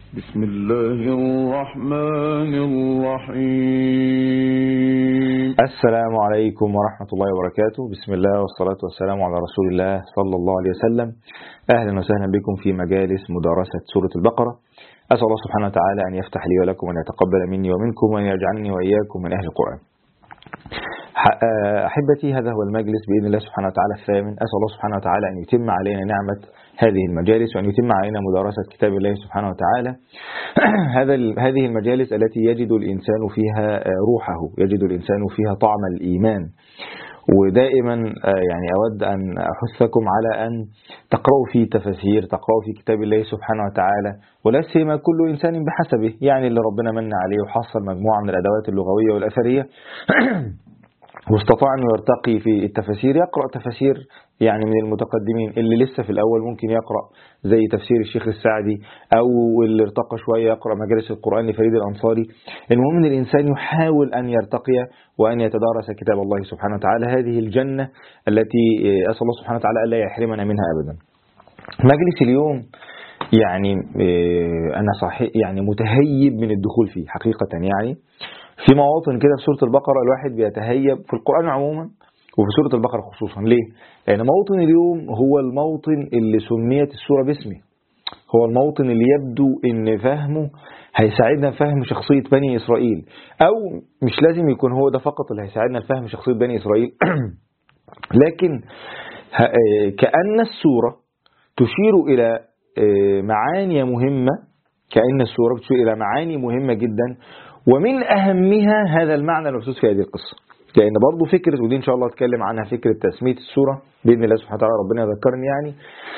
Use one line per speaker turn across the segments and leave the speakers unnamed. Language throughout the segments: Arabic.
بسم الله الرحمن الرحيم.
السلام عليكم ورحمة الله وبركاته. بسم الله والصلاة والسلام على رسول الله صلى الله عليه وسلم. أهلا وسهلا بكم في مجالس مدارسة سورة البقرة. أسأل الله سبحانه وتعالى أن يفتح لي ولكم وأن يتقبل مني ومنكم وأن يجعلني وإياكم من أهل القرآن. أحبتي، هذا هو المجلس بإذن الله سبحانه وتعالى الثامن. أسأل الله سبحانه وتعالى أن يتم علينا نعمة هذه المجالس وأن يتم علينا مدارسة كتاب الله سبحانه وتعالى. هذه المجالس التي يجد الإنسان فيها روحه، يجد الإنسان فيها طعم الإيمان. ودائما يعني أود أن أحثكم على أن تقرأوا في تفاسير، تقرأوا في كتاب الله سبحانه وتعالى، ولا سيما كل إنسان بحسبه. يعني اللي ربنا من عليه وحصل مجموعة من الأدوات اللغوية والأثرية واستطاع أن يرتقي في التفاسير، يقرأ تفاسير يعني من المتقدمين. اللي لسه في الأول ممكن يقرأ زي تفسير الشيخ السعدي، أو اللي ارتقى شوية يقرأ مجالس القرآن لفريد الأنصاري. المهم أن الإنسان يحاول أن يرتقي وأن يتدارس كتاب الله سبحانه وتعالى، هذه الجنة التي أسأل الله سبحانه وتعالى ألا يحرمنا منها أبدا. مجلس اليوم يعني أنا صحيح يعني متهيب من الدخول فيه حقيقة. يعني في مواطن كده في سورة البقرة الواحد بيتهيب، في القرآن عموما وفي سورة البقرة خصوصا. ليه؟ لأن موطن اليوم هو الموطن اللي سميت السورة باسمه، هو الموطن اللي يبدو ان فهمه هيساعدنا فهم شخصية بني إسرائيل، أو مش لازم يكون هو ده فقط اللي هيساعدنا فهم شخصية بني إسرائيل لكن كأن السورة تشير إلى معاني مهمة، كأن السورة تشير إلى معاني مهمة جدا، ومن أهمها هذا المعنى المبثوث في هذه القصة. لأن برضو فكرة، ودي إن شاء الله أتكلم عنها، فكرة تسمية السورة بإذن الله سبحانه وتعالى، ربنا يذكرني يعني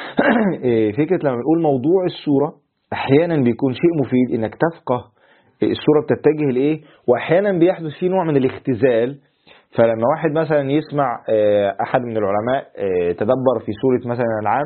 فكرة لما نقول موضوع السورة أحيانا بيكون شيء مفيد إنك تفقه السورة بتتجه لإيه، وأحيانا بيحدث فيه نوع من الاختزال. فلما واحد مثلا يسمع أحد من العلماء تدبر في سورة مثلا الأنعام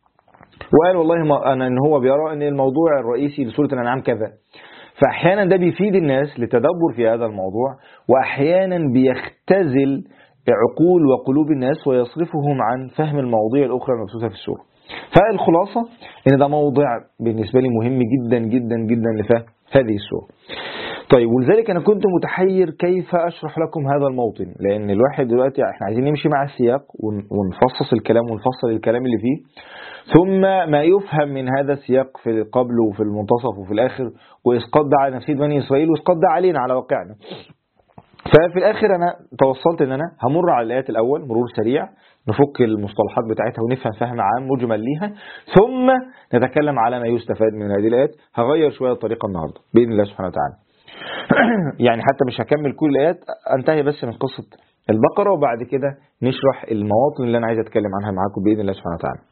وقال والله أنا إن هو بيرى أن الموضوع الرئيسي لسورة الأنعام كذا، فأحيانا ده بيفيد الناس للتدبر في هذا الموضوع، وأحيانا بيختزل عقول وقلوب الناس ويصرفهم عن فهم المواضيع الأخرى المبثوثة في السورة. فالخلاصة إن ده موضع بالنسبة لي مهم جدا جدا جدا لفهم هذه السورة. طيب، ولذلك أنا كنت متحير كيف أشرح لكم هذا الموطن، لأن الواحد دلوقتي احنا عايزين نمشي مع السياق ونفصص الكلام ونفصل الكلام اللي فيه، ثم ما يفهم من هذا السياق في القبل وفي المنتصف وفي الآخر، وإسقاط ده على نفسية بني إسرائيل وإسقاط ده علينا على واقعنا. ففي الآخر أنا توصلت أن أنا همر على الآيات الأول مرور سريع، نفك المصطلحات بتاعتها ونفهم فهم عام مجمل ليها، ثم نتكلم على ما يستفاد من هذه الآيات. هغير شوية الطريقة النهاردة بإذن الله سبحانه وتعالى يعني حتى مش هكمل كل الآيات، انتهي بس من قصة البقرة وبعد كده نشرح المواطن اللي أنا عايز أتكلم عنها معاكم بإذن الله سبحانه وتعالى.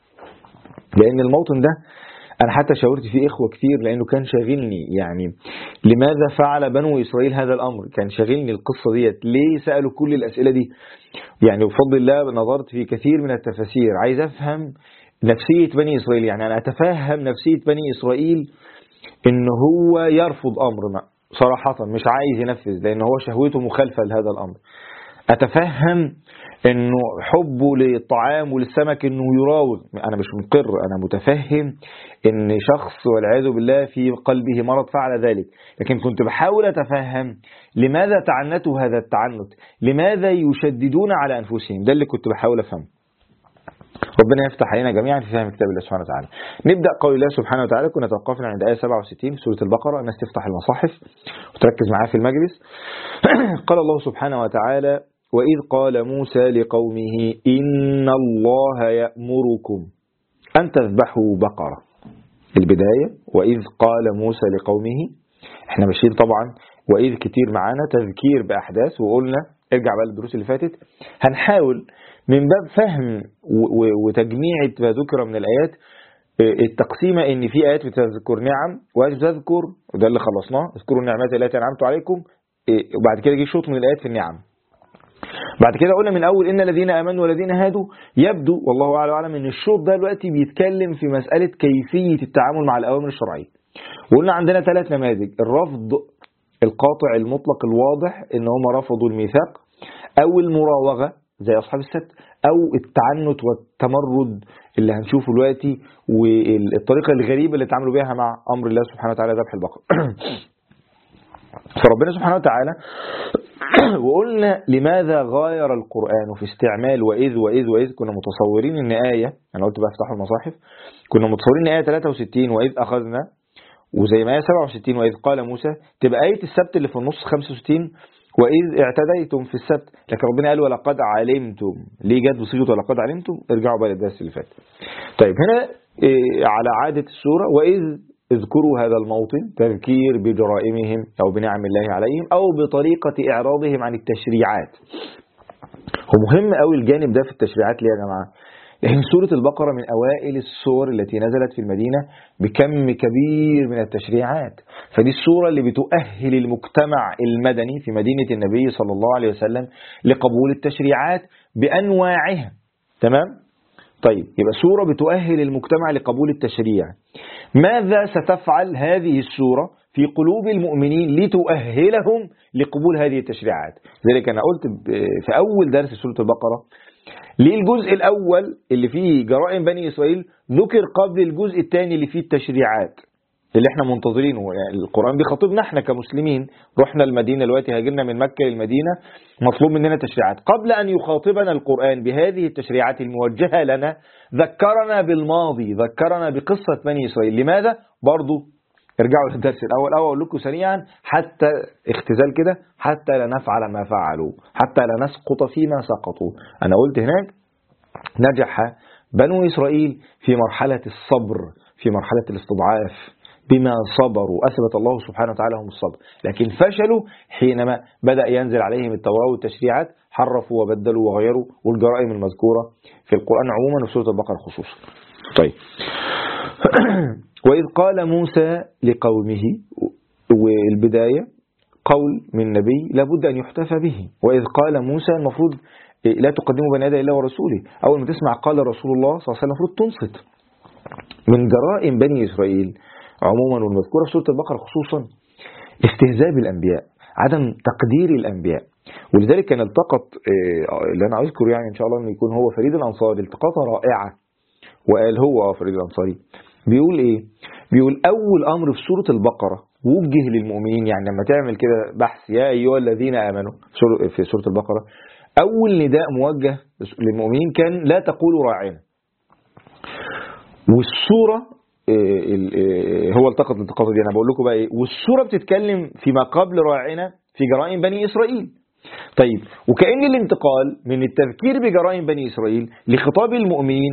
لأن الموطن ده أنا حتى شاورت فيه إخوة كتير، لأنه كان شاغلني. يعني لماذا فعل بنو إسرائيل هذا الأمر؟ كان شاغلني القصة ديت، ليه سألوا كل الأسئلة دي؟ يعني بفضل الله نظرت في كثير من التفاسير، عايز أفهم نفسية بني إسرائيل. يعني أنا أتفهم نفسية بني إسرائيل إن هو يرفض أمر ما صراحة، مش عايز ينفذ لأن هو شهوته مخالفة لهذا الأمر. أتفهم انه حبه للطعام وللسمك انه يراوغ. انا مش مقر، انا متفهم ان شخص والعياذ بالله في قلبه مرض فعل ذلك، لكن كنت بحاول اتفهم لماذا تعنتوا هذا التعنت، لماذا يشددون على انفسهم. ده اللي كنت بحاول افهمه. ربنا يفتح علينا جميعا في فهم كتاب الله سبحانه وتعالى. نبدأ قول الله سبحانه وتعالى. كنا توقفنا عند آية 67 في سورة البقرة. الناس تفتح المصاحف وتركز معايا في المجلس. قال الله سبحانه وتعالى: وإذ قال موسى لقومه إن الله يأمركم أن تذبحوا بقرة. البداية وإذ قال موسى لقومه. احنا ماشيين طبعا وإذ كتير معانا تذكير بأحداث، وقلنا ارجع بقى للدروس اللي فاتت هنحاول من باب فهم وتجميع ما ذكر من الآيات التقسيمة، ان في آيات بتذكر نعم وآيات بتذكر، وده اللي خلصناه، اذكروا النعمات التي أنعمت عليكم، وبعد كده جه شوط من الآيات في النعم. بعد كده قلنا من أول إن الذين آمنوا والذين هادوا. يبدو والله أعلم إن الشوط ده دلوقتي بيتكلم في مسألة كيفية التعامل مع الأوامر الشرعية. وقلنا عندنا 3 نماذج: الرفض القاطع المطلق الواضح إن هم رفضوا الميثاق، أو المراوغة زي أصحاب السبت، أو التعنت والتمرد اللي هنشوفه دلوقتي والطريقة الغريبة اللي اتعاملوا بيها مع أمر الله سبحانه وتعالى ذبح البقر. فربنا سبحانه وتعالى وقلنا لماذا غاير القرآن في استعمال وإذ. كنا متصورين إن آية، أنا قلت بقى افتحوا المصاحف، كنا متصورين إن آية 63 وإذ أخذنا، وزي ما آية 67 وإذ قال موسى تبقى آية السبت اللي في النص 65 وإذ اعتديتم في السبت، لكن ربنا قال ولقد علمتم. ليه جت بصيغة ولقد علمتم؟ ارجعوا بقى للدرس اللي فات. طيب هنا على عادة السورة وإذ اذكروا هذا الموطن تذكير بجرائمهم أو بنعم الله عليهم أو بطريقة إعراضهم عن التشريعات. ومهم قوي الجانب ده في التشريعات. ليه يا جماعة؟ لأن سورة البقرة من أوائل السور التي نزلت في المدينة بكم كبير من التشريعات، فدي السورة اللي بتؤهل المجتمع المدني في مدينة النبي صلى الله عليه وسلم لقبول التشريعات بأنواعها. تمام؟ طيب يبقى سورة بتؤهل المجتمع لقبول التشريع. ماذا ستفعل هذه السورة في قلوب المؤمنين لتؤهلهم لقبول هذه التشريعات؟ ذلك أنا قلت في أول درس سورة البقرة ليه الجزء الأول اللي فيه جرائم بني إسرائيل ذكر قبل الجزء الثاني اللي فيه التشريعات اللي احنا منتظرينه. يعني القرآن بيخاطبنا احنا كمسلمين، رحنا المدينة دلوقتي، هاجرنا من مكة للمدينة، مطلوب مننا تشريعات. قبل أن يخاطبنا القرآن بهذه التشريعات الموجهة لنا ذكرنا بالماضي، ذكرنا بقصة بني إسرائيل. لماذا؟ برضو ارجعوا للدرس الأول أو أقول لكم سريعا حتى اختزال كده، حتى لا نفعل ما فعلوا، حتى لا نسقط فيما سقطوا. أنا قلت هناك نجح بنو إسرائيل في مرحلة الصبر، في مرحلة الاستضعاف، بما صبروا أثبت الله سبحانه وتعالى هم الصبر، لكن فشلوا حينما بدأ ينزل عليهم التوراة والتشريعات، حرفوا وبدلوا وغيروا، والجرائم المذكورة في القرآن عموما وسورة البقرة خصوصا. طيب وإذ قال موسى لقومه، والبداية قول من نبي لابد أن يحتفى به. وإذ قال موسى المفروض لا تقدموا بين يدي الله ورسوله، أول ما تسمع قال رسول الله صلى الله عليه وسلم المفروض تنصت. من جرائم بني إسرائيل عموما والمذكورة في سورة البقرة خصوصا استهزاء بالأنبياء، عدم تقدير الأنبياء. ولذلك كان التقط اللي أنا أذكر يعني إن شاء الله أنه يكون هو فريد الأنصاري التقاطة رائعة، وقال هو فريد الأنصاري بيقول إيه؟ بيقول أول أمر في سورة البقرة وجه للمؤمنين. يعني لما تعمل كده بحث يا أيها الذين آمنوا في سورة البقرة، أول نداء موجه للمؤمنين كان لا تقولوا راعنا. والسورة هو التقط الالتقاطة دي أنا بقول لكم بقى إيه، والسورة بتتكلم فيما قبل راعنا في جرائم بني إسرائيل. طيب وكأن الانتقال من التذكير بجرائم بني إسرائيل لخطاب المؤمنين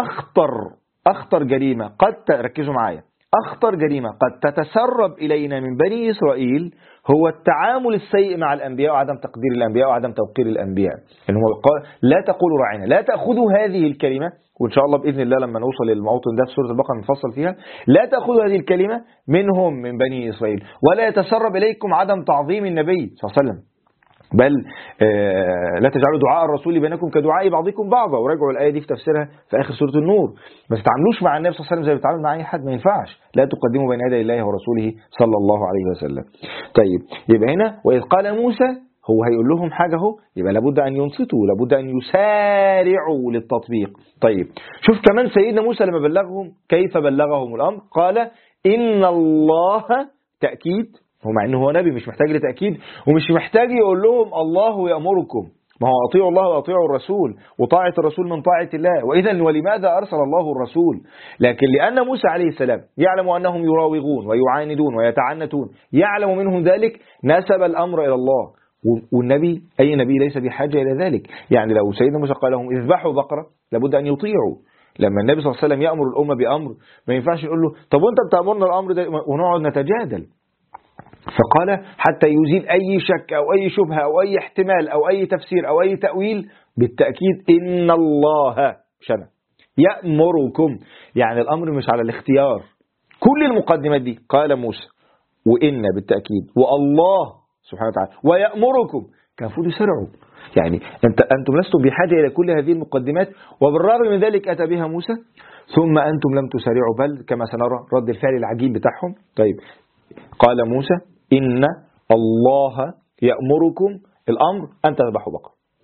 أخطر جريمة ركزوا معايا، أخطر جريمة قد تتسرب إلينا من بني إسرائيل هو التعامل السيء مع الأنبياء وعدم تقدير الأنبياء وعدم توقير الأنبياء. إنه قال لا تقولوا راعنا، لا تأخذوا هذه الكلمة، وإن شاء الله بإذن الله لما نوصل للموطن ده في سورة البقرة نفصل فيها، لا تأخذوا هذه الكلمة منهم من بني إسرائيل ولا يتسرب إليكم عدم تعظيم النبي صلى الله عليه وسلم، بل لا تجعلوا دعاء الرسول بينكم كدعاء بعضكم بعضا. وراجعوا الآية دي في تفسيرها في آخر سورة النور. ما تتعاملوش مع النبي صلى الله عليه وسلم زي بتتعامل مع أي حد، ما ينفعش. لا تقدموا بين يدي الله ورسوله صلى الله عليه وسلم. طيب يبقى هنا وإذ قال موسى، هو هيقول لهم حاجة اهو، يبقى لابد أن ينصتوا، لابد أن يسارعوا للتطبيق. طيب شوف كمان سيدنا موسى لما بلغهم كيف بلغهم الأمر، قال إن الله، تأكيد، هو مع انه هو نبي مش محتاج لتأكيد ومش محتاج يقول لهم الله يأمركم، ما هو أطيعوا الله وأطيعوا الرسول، وطاعة الرسول من طاعة الله، وإذا ولماذا أرسل الله الرسول؟ لكن لأن موسى عليه السلام يعلم أنهم يراوغون ويعاندون ويتعنتون، يعلم منهم ذلك، نسب الأمر إلى الله. والنبي أي نبي ليس بحاجة إلى ذلك. يعني لو سيدنا موسى قال لهم اذبحوا بقرة لابد أن يطيعوا. لما النبي صلى الله عليه وسلم يأمر الأمة بأمر ما ينفعش نقول له طب وانت بتأمرنا الأمر ده ونقعد نتجادل. فقال حتى يزيل أي شك أو أي شبهة أو أي احتمال أو أي تفسير أو أي تأويل، بالتأكيد إن الله شنع يأمركم، يعني الأمر مش على الاختيار. كل المقدمات دي قال موسى وإن بالتأكيد والله سبحانه وتعالى ويأمركم، كان المفروض يسرعوا. يعني أنتم لستم بحاجة إلى كل هذه المقدمات، وبالرغم من ذلك أتى بها موسى، ثم أنتم لم تسرعوا، بل كما سنرى رد الفعل العجيب بتاعهم. طيب قال موسى إن الله يأمركم، الأمر أن تذبحوا بقرة.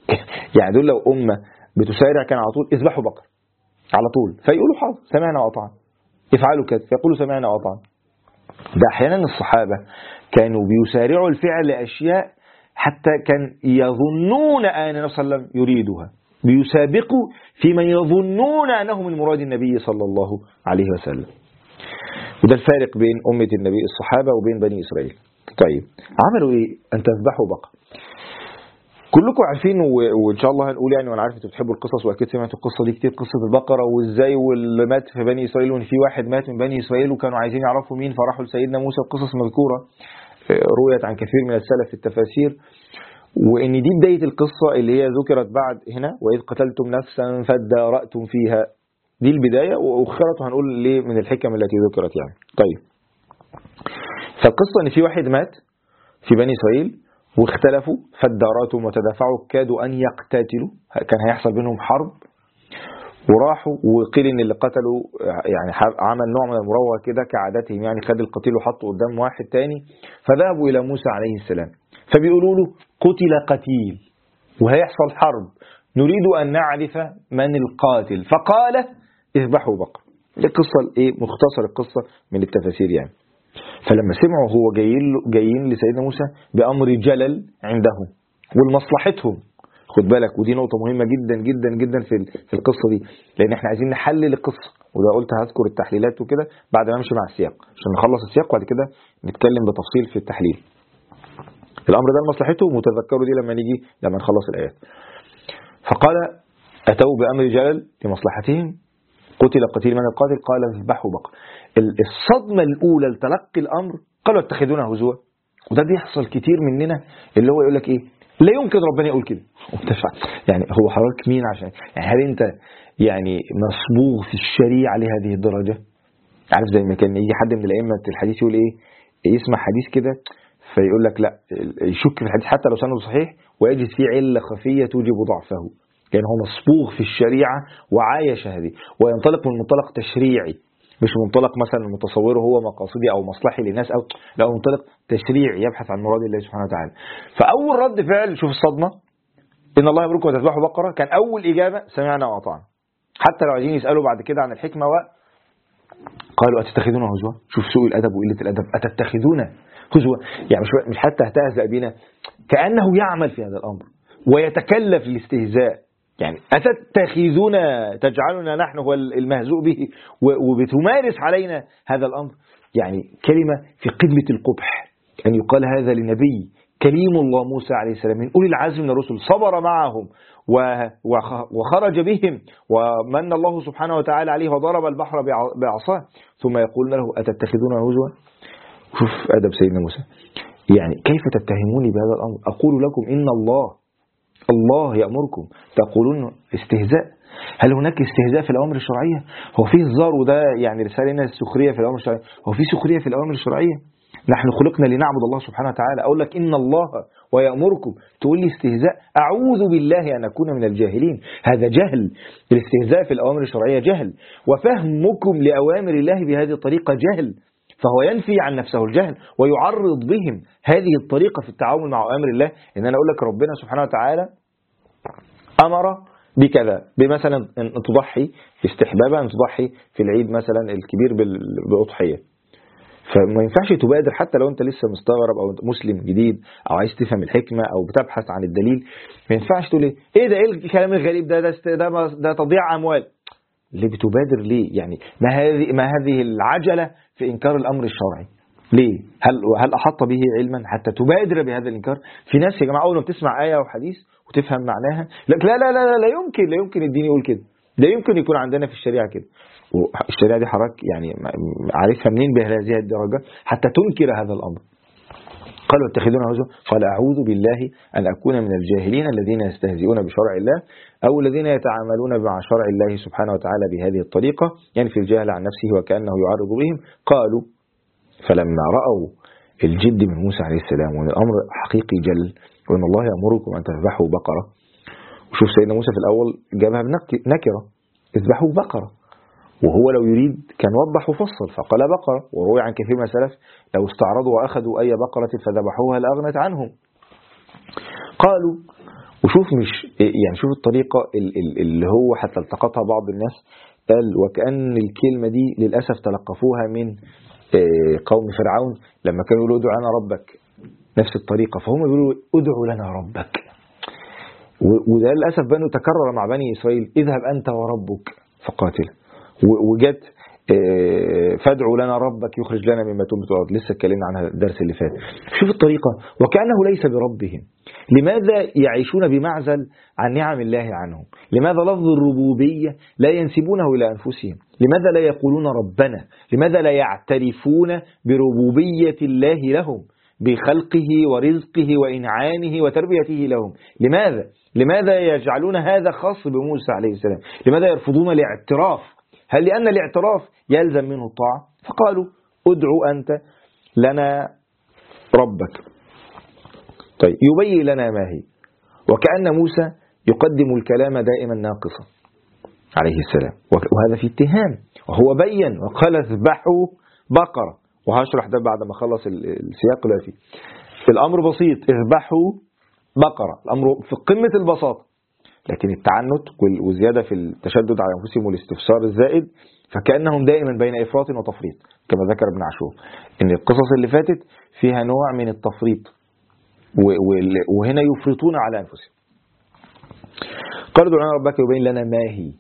يعني دول لو أمة بتسارع كان على طول اذبحوا بقر على طول، فيقولوا حاضر سمعنا وأطعنا، افعلوا كذا فيقولوا سمعنا وأطعنا. ده أحيانا الصحابة كانوا بيسارعوا الفعل لأشياء حتى كان يظنون أن النبي صلى الله عليه وسلم يريدها، بيسابقوا في من يظنون أنه من مراد النبي صلى الله عليه وسلم. وده الفارق بين أمة النبي الصحابة وبين بني إسرائيل. طيب عملوا إيه؟ أن تذبحوا بقر. كلكم عارفين وإن شاء الله هنقول يعني، وأنا عارف أنتوا بتحبوا القصص وأكيد سمعتوا القصة دي كتير، قصة البقرة وإزاي واللي مات في بني إسرائيل، وإن في واحد مات من بني إسرائيل وكانوا عايزين يعرفوا مين فراحوا لسيدنا موسى. القصص مذكورة رويت عن كثير من السلف في التفاسير، وإن دي بداية القصة اللي هي ذكرت بعد هنا وإذ قتلتم نفسا فادارأتم فيها، دي البداية وأخرت وهنقول ليه من الحكم التي ذكرت يعني. طيب فالقصة إن في واحد مات في بني إسرائيل واختلفوا فادارأتم وتدافعوا كادوا أن يقتتلوا، كان هيحصل بينهم حرب، وراحوا وقيل إن اللي قتلوا يعني عمل نوع من المروة كده كعادتهم، يعني خد القتيل وحطه قدام واحد تاني، فذهبوا إلى موسى عليه السلام فبيقولوا له قتل قتيل وهيحصل حرب نريد أن نعرف من القاتل، فقال اذبحوا بقر. القصة مختصر القصة من التفاسير يعني. فلما سمعوا هو جايين لسيدنا موسى بأمر جلل عندهم ولمصلحتهم، خد بالك ودي نقطة مهمة جدا جدا جدا في القصة دي، لأن احنا عايزين نحلل القصة، وده قلت هذكر التحليلات وكده بعد ما نمشي مع السياق عشان نخلص السياق وبعد كده نتكلم بتفصيل في التحليل. الأمر ده لمصلحتهم وتذكروا دي لما نخلص الآيات. فقال أتوا بأمر جلل لمصلحتهم قتل قتيل من القاتل قال اذبحوا بقر. الصدمة الأولى لتلقي الأمر قالوا اتخذونا هزوا، وده بيحصل كتير مننا اللي هو يقول لك إيه لا يمكن ربنا يقول كده يعني هو حضرتك مين عشان يعني هل أنت يعني مصبوغ في الشريعة لهذه الدرجة؟ عارف زي ما كان يجي حد من الأئمة الحديث يقول إيه يسمع حديث كده فيقول لك لا يشك في الحديث حتى لو سنده صحيح ويجد فيه علة خفية توجب ضعفه، لأن هو مصبوغ في الشريعة وعايش هذه، وينطلق من منطلق تشريعي مش منطلق مثلا متصوره هو مقاصدي أو مصلحي للناس، أو لا منطلق تشريعي يبحث عن مراد الله سبحانه وتعالى. فأول رد فعل شوف الصدمة إن الله يأمركم وتذبحوا بقرة، كان أول إجابة سمعنا وأطعنا، حتى لو عايزين يسألوا بعد كده عن الحكمة قالوا أتتخذون هزوا. شوف سوء الأدب وقلة الأدب، أتتخذون هزوا يعني مش حتى هتهزأ بنا، كأنه يعمل في هذا الأمر ويتكلف الاستهزاء، يعني أتتخذون تجعلنا نحن هو المهزوء به وبتمارس علينا هذا الأمر، يعني كلمة في قمة القبح أن يقال هذا لنبي كليم الله موسى عليه السلام من أولي العزم من الرسل، صبر معهم وخرج بهم ومن الله سبحانه وتعالى عليه وضرب البحر بعصاه، ثم يقول له أتتخذون هزوا. شوف أدب سيدنا موسى، يعني كيف تتهموني بهذا الأمر؟ أقول لكم إن الله يأمركم تقولون استهزاء. هل هناك استهزاء في الأوامر الشرعية؟ هو في هزار وده يعني رسالة لنا السخرية في الأوامر الشرعية؟ هو في سخرية في الأوامر الشرعية؟ نحن خلقنا لنعبد الله سبحانه وتعالى، أقول لك إن الله ويأمركم تقول لي استهزاء؟ أعوذ بالله أن أكون من الجاهلين. هذا جهل، الاستهزاء في الأوامر الشرعية جهل، وفهمكم لأوامر الله بهذه الطريقة جهل، فهو ينفي عن نفسه الجهل ويعرض بهم هذه الطريقة في التعامل مع أوامر الله. إن أنا أقول لك ربنا سبحانه وتعالى أمر بكذا، بمثلا أن تضحي استحبابا أن تضحي في العيد مثلا الكبير بأضحية، فما ينفعش تبادر حتى لو أنت لسه مستغرب أو أنت مسلم جديد أو عايز تفهم الحكمة أو بتبحث عن الدليل، ما ينفعش تقول إيه ده إيه الكلام الغريب ده تضييع أموال. ليه بتبادر ليه؟ يعني ما هذه العجلة في إنكار الأمر الشرعي؟ ليه؟ هل أحط به علما حتى تبادر بهذا الإنكار؟ في ناس يا جماعة أول ما بتسمع آية أو حديث وتفهم معناها لك لا يمكن الدين يقول كده، لا يمكن يكون عندنا في الشريعة كده. والشريعة دي حضرتك يعني عارفها منين بهذه الدرجة حتى تنكر هذا الأمر؟ قالوا اتخذون هزوا، قال أعوذ بالله أن أكون من الجاهلين الذين يستهزئون بشرع الله أو الذين يتعاملون مع شرع الله سبحانه وتعالى بهذه الطريقة، يعني في الجهل عن نفسه وكأنه يعرض بهم. قالوا فلما رأوا الجد من موسى عليه السلام وأن الأمر حقيقي جل وأن الله يأمركم أن تذبحوا بقرة، وشوف سيدنا موسى في الأول جابها بنكرة اذبحوا بقرة، وهو لو يريد كان وضح وفصل فقال بقرة، وروي عن كثير من السلف لو استعرضوا وأخذوا أي بقرة فذبحوها لأغنت عنهم. قالوا وشوف مش يعني شوف الطريقة اللي هو حتى التقطها بعض الناس، قال وكأن الكلمة دي للأسف تلقفوها من قوم فرعون لما كانوا يقولوا ادعوا لنا ربك، نفس الطريقة، فهم بيقولوا ادعوا لنا ربك. وده للأسف بنو تكرر مع بني إسرائيل، اذهب أنت وربك فقاتل. وجت فادعوا لنا ربك يخرج لنا مما تنبت الأرض، لسه اتكلمنا عنها الدرس اللي فات. شوف الطريقة، وكأنه ليس بربهم. لماذا يعيشون بمعزل عن نعم الله عنهم؟ لماذا لفظ الربوبية لا ينسبونه إلى أنفسهم؟ لماذا لا يقولون ربنا؟ لماذا لا يعترفون بربوبية الله لهم، بخلقه ورزقه وإنعامه وتربيته لهم؟ لماذا يجعلون هذا خاص بموسى عليه السلام؟ لماذا يرفضون الاعتراف؟ هل لأن الاعتراف يلزم منه الطاعة؟ فقالوا ادعوا أنت لنا ربك. طيب يبين لنا ما هي. وكأن موسى يقدم الكلام دائما ناقصا عليه السلام، وهذا في اتهام، وهو بين وقال اذبحوا بقرة، وهشرح ده بعد ما خلص السياق اللي فيه. الأمر بسيط، اذبحوا بقرة، الأمر في قمة البساطة، لكن التعنت والزيادة في التشدد على أنفسهم والاستفسار الزائد، فكأنهم دائما بين إفراط وتفريط، كما ذكر ابن عاشور إن القصص اللي فاتت فيها نوع من التفريط، وهنا يفرطون على أنفسهم. قالوا ادعوا لنا ربك يبين لنا ما هي،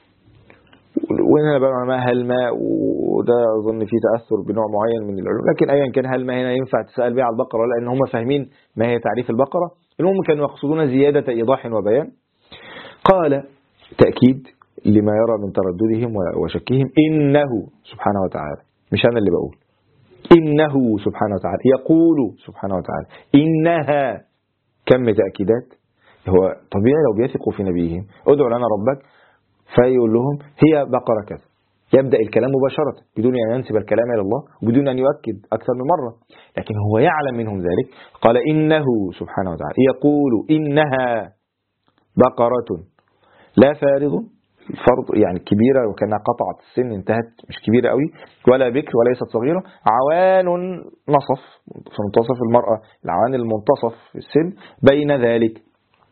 وهنا بقى ما هل ما، وده أظن فيه تأثر بنوع معين من العلوم، لكن أيا كان هل ما هنا ينفع تسأل بها على البقرة، لأن هم فاهمين ما هي تعريف البقرة. المهم كانوا يقصدون زيادة إيضاح وبيان. قال تأكيد لما يرى من ترددهم وشكهم، إنه سبحانه وتعالى، مش أنا اللي بقول، إنه سبحانه وتعالى يقول سبحانه وتعالى إنها، كم تأكيدات. هو طبيعي لو بيثقوا في نبيهم ادعوا لنا ربك فيقول لهم هي بقرة كذا، يبدأ الكلام مباشرة بدون أن ينسب الكلام إلى الله وبدون أن يؤكد أكثر من مرة، لكن هو يعلم منهم ذلك. قال إنه سبحانه وتعالى يقول إنها بقرة لا فارض، فرض يعني كبيرة وكانها قطعت السن انتهت، مش كبيرة قوي، ولا بكر وليست صغيرة، عوان نصف في منتصف المرأة، العوان المنتصف في السن بين ذلك.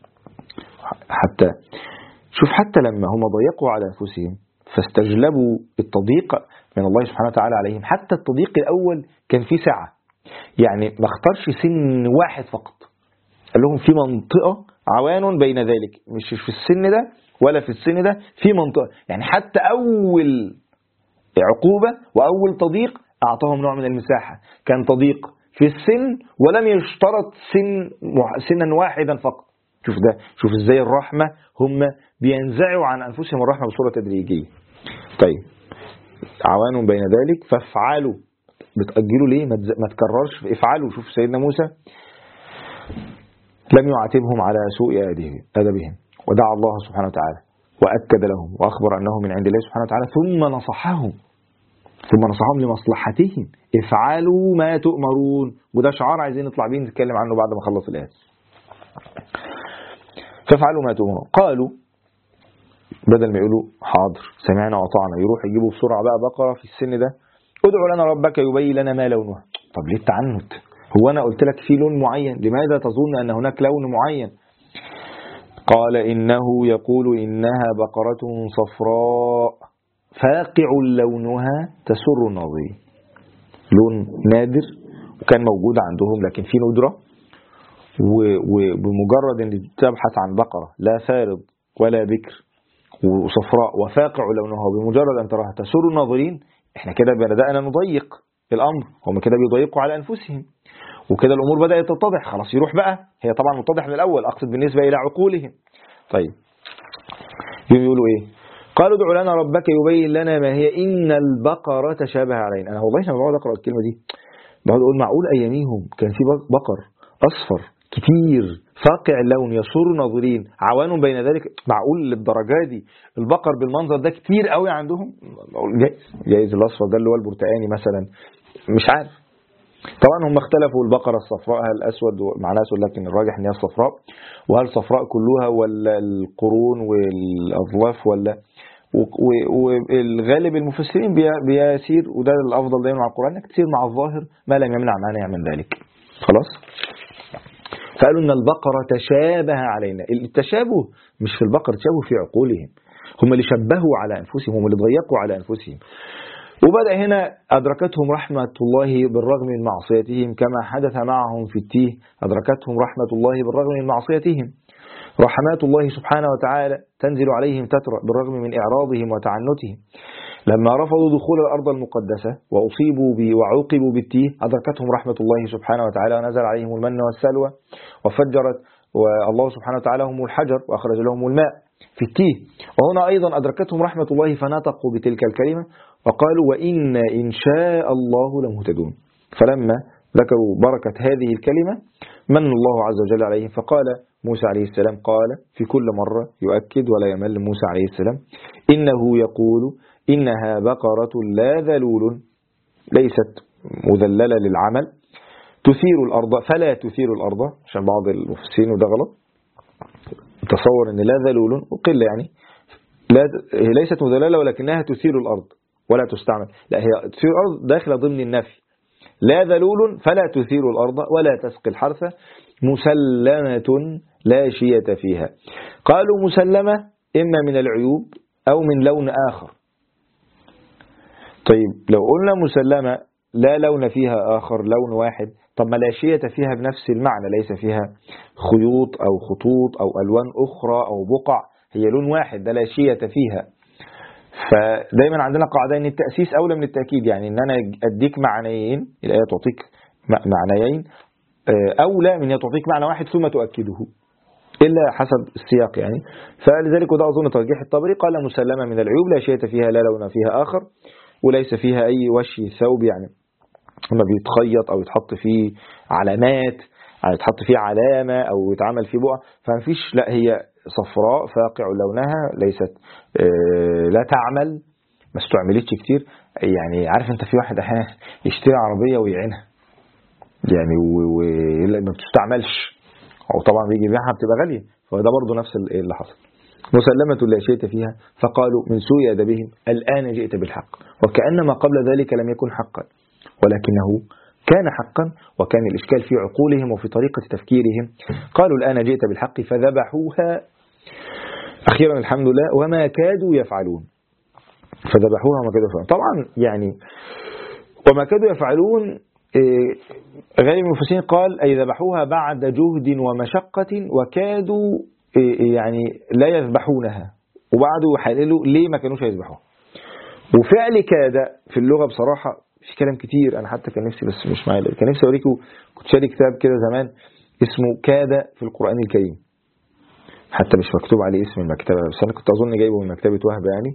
حتى لما هم ضيقوا على أنفسهم فاستجلبوا التضييق من الله سبحانه وتعالى عليهم، حتى التضييق الأول كان فيه سعة، يعني ما اختارش سن واحد فقط، قال لهم في منطقة عوان بين ذلك، مش في السن ده ولا في السن ده، في منطقة، يعني حتى أول عقوبة وأول تضييق أعطاهم نوع من المساحة، كان تضييق في السن ولم يشترط سنا واحدا فقط. شوف ازاي الرحمة، هم بينزعوا عن أنفسهم الرحمة بصورة تدريجية. طيب عوان بين ذلك فافعلوا، بتأجلوا ليه؟ ما تكررش، افعلوا. شوف سيدنا موسى لم يعاتبهم على سوء أدبهم، ودعا الله سبحانه وتعالى وأكد لهم وأخبر أنه من عند الله سبحانه وتعالى، ثم نصحهم لمصلحتهم، افعلوا ما تؤمرون. وده شعار عايزين نطلع بيه نتكلم عنه بعد ما خلص الآيات. فافعلوا ما تؤمرون. قالوا بدل ما يقولوا حاضر سمعنا وطعنا، يروح يجيبوا بسرعة بقى بقرة في السن ده، ادعوا لنا ربك يبين لنا ما لونها. طب ليه التعنت؟ هو أنا قلت لك في لون معين، لماذا تظن أن هناك لون معين؟ قال إنه يقول إنها بقرة صفراء فاقع لونها تسر الناظرين، لون نادر وكان موجود عندهم لكن في ندرة، وبمجرد أن تبحث عن بقرة لا فارض ولا بكر وصفراء وفاقع لونها، وبمجرد أن تراها تسر الناظرين، احنا كده بدأنا نضيق الأمر، هم كده بيضيقوا على أنفسهم، وكده الأمور بدأت تتضح، خلاص يروح بقى، هي طبعا متضح من الأول، أقصد بالنسبة إلى عقولهم. طيب يقولوا إيه؟ قالوا ادعوا لنا ربك يبين لنا ما هي إن البقرة تشابه علينا. أنا والله لما بقعد أقرأ الكلمة دي بقعد أقول معقول أياميهم كان في بقر أصفر كتير فاقع اللون يسر ناظرين عوان بين ذلك؟ معقول للدرجة دي البقر بالمنظر ده كتير قوي عندهم؟ جايز الأصفر ده اللي هو البرتقاني مثلا، مش عارف. طبعا هم اختلفوا، البقرة الصفراء هل الأسود معناه أسود، لكن الراجح ان هي الصفراء، وهل صفراء كلها ولا القرون والأظلاف، ولا والغالب المفسرين بيسير، وده الأفضل دايما مع القرآن انك تسير مع الظاهر ما لم يمنع مانع من ذلك. خلاص. فقالوا إن البقرة تشابه علينا. التشابه مش في البقرة، تشابه في عقولهم، هم اللي شبهوا على أنفسهم، هم اللي ضيقوا على أنفسهم. وبدأ هنا أدركتهم رحمة الله بالرغم من معصيتهم، كما حدث معهم في التيه، أدركتهم رحمة الله بالرغم من معصيتهم. رحمات الله سبحانه وتعالى تنزل عليهم تترى بالرغم من إعراضهم وتعنتهم. لما رفضوا دخول الأرض المقدسة وعوقبوا بالتيه، أدركتهم رحمة الله سبحانه وتعالى ونزل عليهم المن والسلوى وفجرت والله سبحانه وتعالى هم الحجر وأخرج لهم الماء في التيه. وهنا أيضا أدركتهم رحمة الله فنطقوا بتلك الكلمة وقالوا وإن إن شاء الله لمهتدون. فلما ذكروا بركة هذه الكلمة من الله عز وجل عليهم، فقال موسى عليه السلام، قال في كل مرة يؤكد ولا يمل موسى عليه السلام، إنه يقول إنها بقرة لا ذلول، ليست مذللة للعمل، تثير الأرض فلا تثير الأرض، عشان بعض المفسرين وده غلط، تصور أن لا ذلول وقل يعني هي ليست مذللة ولكنها تثير الأرض ولا تستعمل، لا هي تثير الأرض داخلة ضمن النفي. لا ذلول فلا تثير الأرض ولا تسقي الحرث مسلمة لا شية فيها. قالوا مسلمة إما من العيوب أو من لون آخر. طيب لو قلنا مسلمة لا لون فيها آخر، لون واحد، طب ما لا شية فيها بنفس المعنى، ليس فيها خيوط أو خطوط أو ألوان أخرى أو بقع، هي لون واحد، ده لا شية فيها. فدايما عندنا قاعدة ان التأسيس أولى من التأكيد، يعني ان انا اديك معنيين، الآية تعطيك معنيين أولى من تعطيك معنى واحد ثم تؤكده، إلا حسب السياق يعني. فلذلك وده أظن ترجيح الطبري، قال مسلمة من العيوب لا شيء فيها لا لون فيها آخر وليس فيها أي وشي ثوب، يعني لما بيتخيط أو يتحط فيه علامات أو يتحط فيه علامة أو يتعمل فيه بقى، فمفيش، لا هي صفراء فاقع لونها، ليست لا تعمل، ما استعملتش كتير. يعني عارف انت في واحد احيانا يشتري عربية ويعينها يعني ما بتستعملش، او طبعا بيجي يبيعها بتبقى غالية، فده برضو نفس اللي حصل. مسلمة لا شيء فيها، فقالوا من سوء أدبهم الآن جئت بالحق، وكأن ما قبل ذلك لم يكن حقا ولكنه كان حقا، وكان الإشكال في عقولهم وفي طريقة تفكيرهم. قالوا الآن جئت بالحق فذبحوها أخيرا الحمد لله وما كادوا يفعلون. فذبحوها وما كادوا يفعلون، طبعا يعني وما كادوا يفعلون غير المفسرين قال أي ذبحوها بعد جهد ومشقة وكادوا يعني لا يذبحونها، وبعدوا يحللوا ليه ما كانوش يذبحوها. وفعل كاد في اللغة بصراحة في كلام كتير، أنا حتى كان نفسي بس مش معايا، كان نفسي أوريكم، كنت شاري كتاب كده زمان اسمه كاد في القرآن الكريم، حتى مش مكتوب عليه اسم المكتبة، بس أنا كنت أظن جايبه من مكتبة وهب يعني،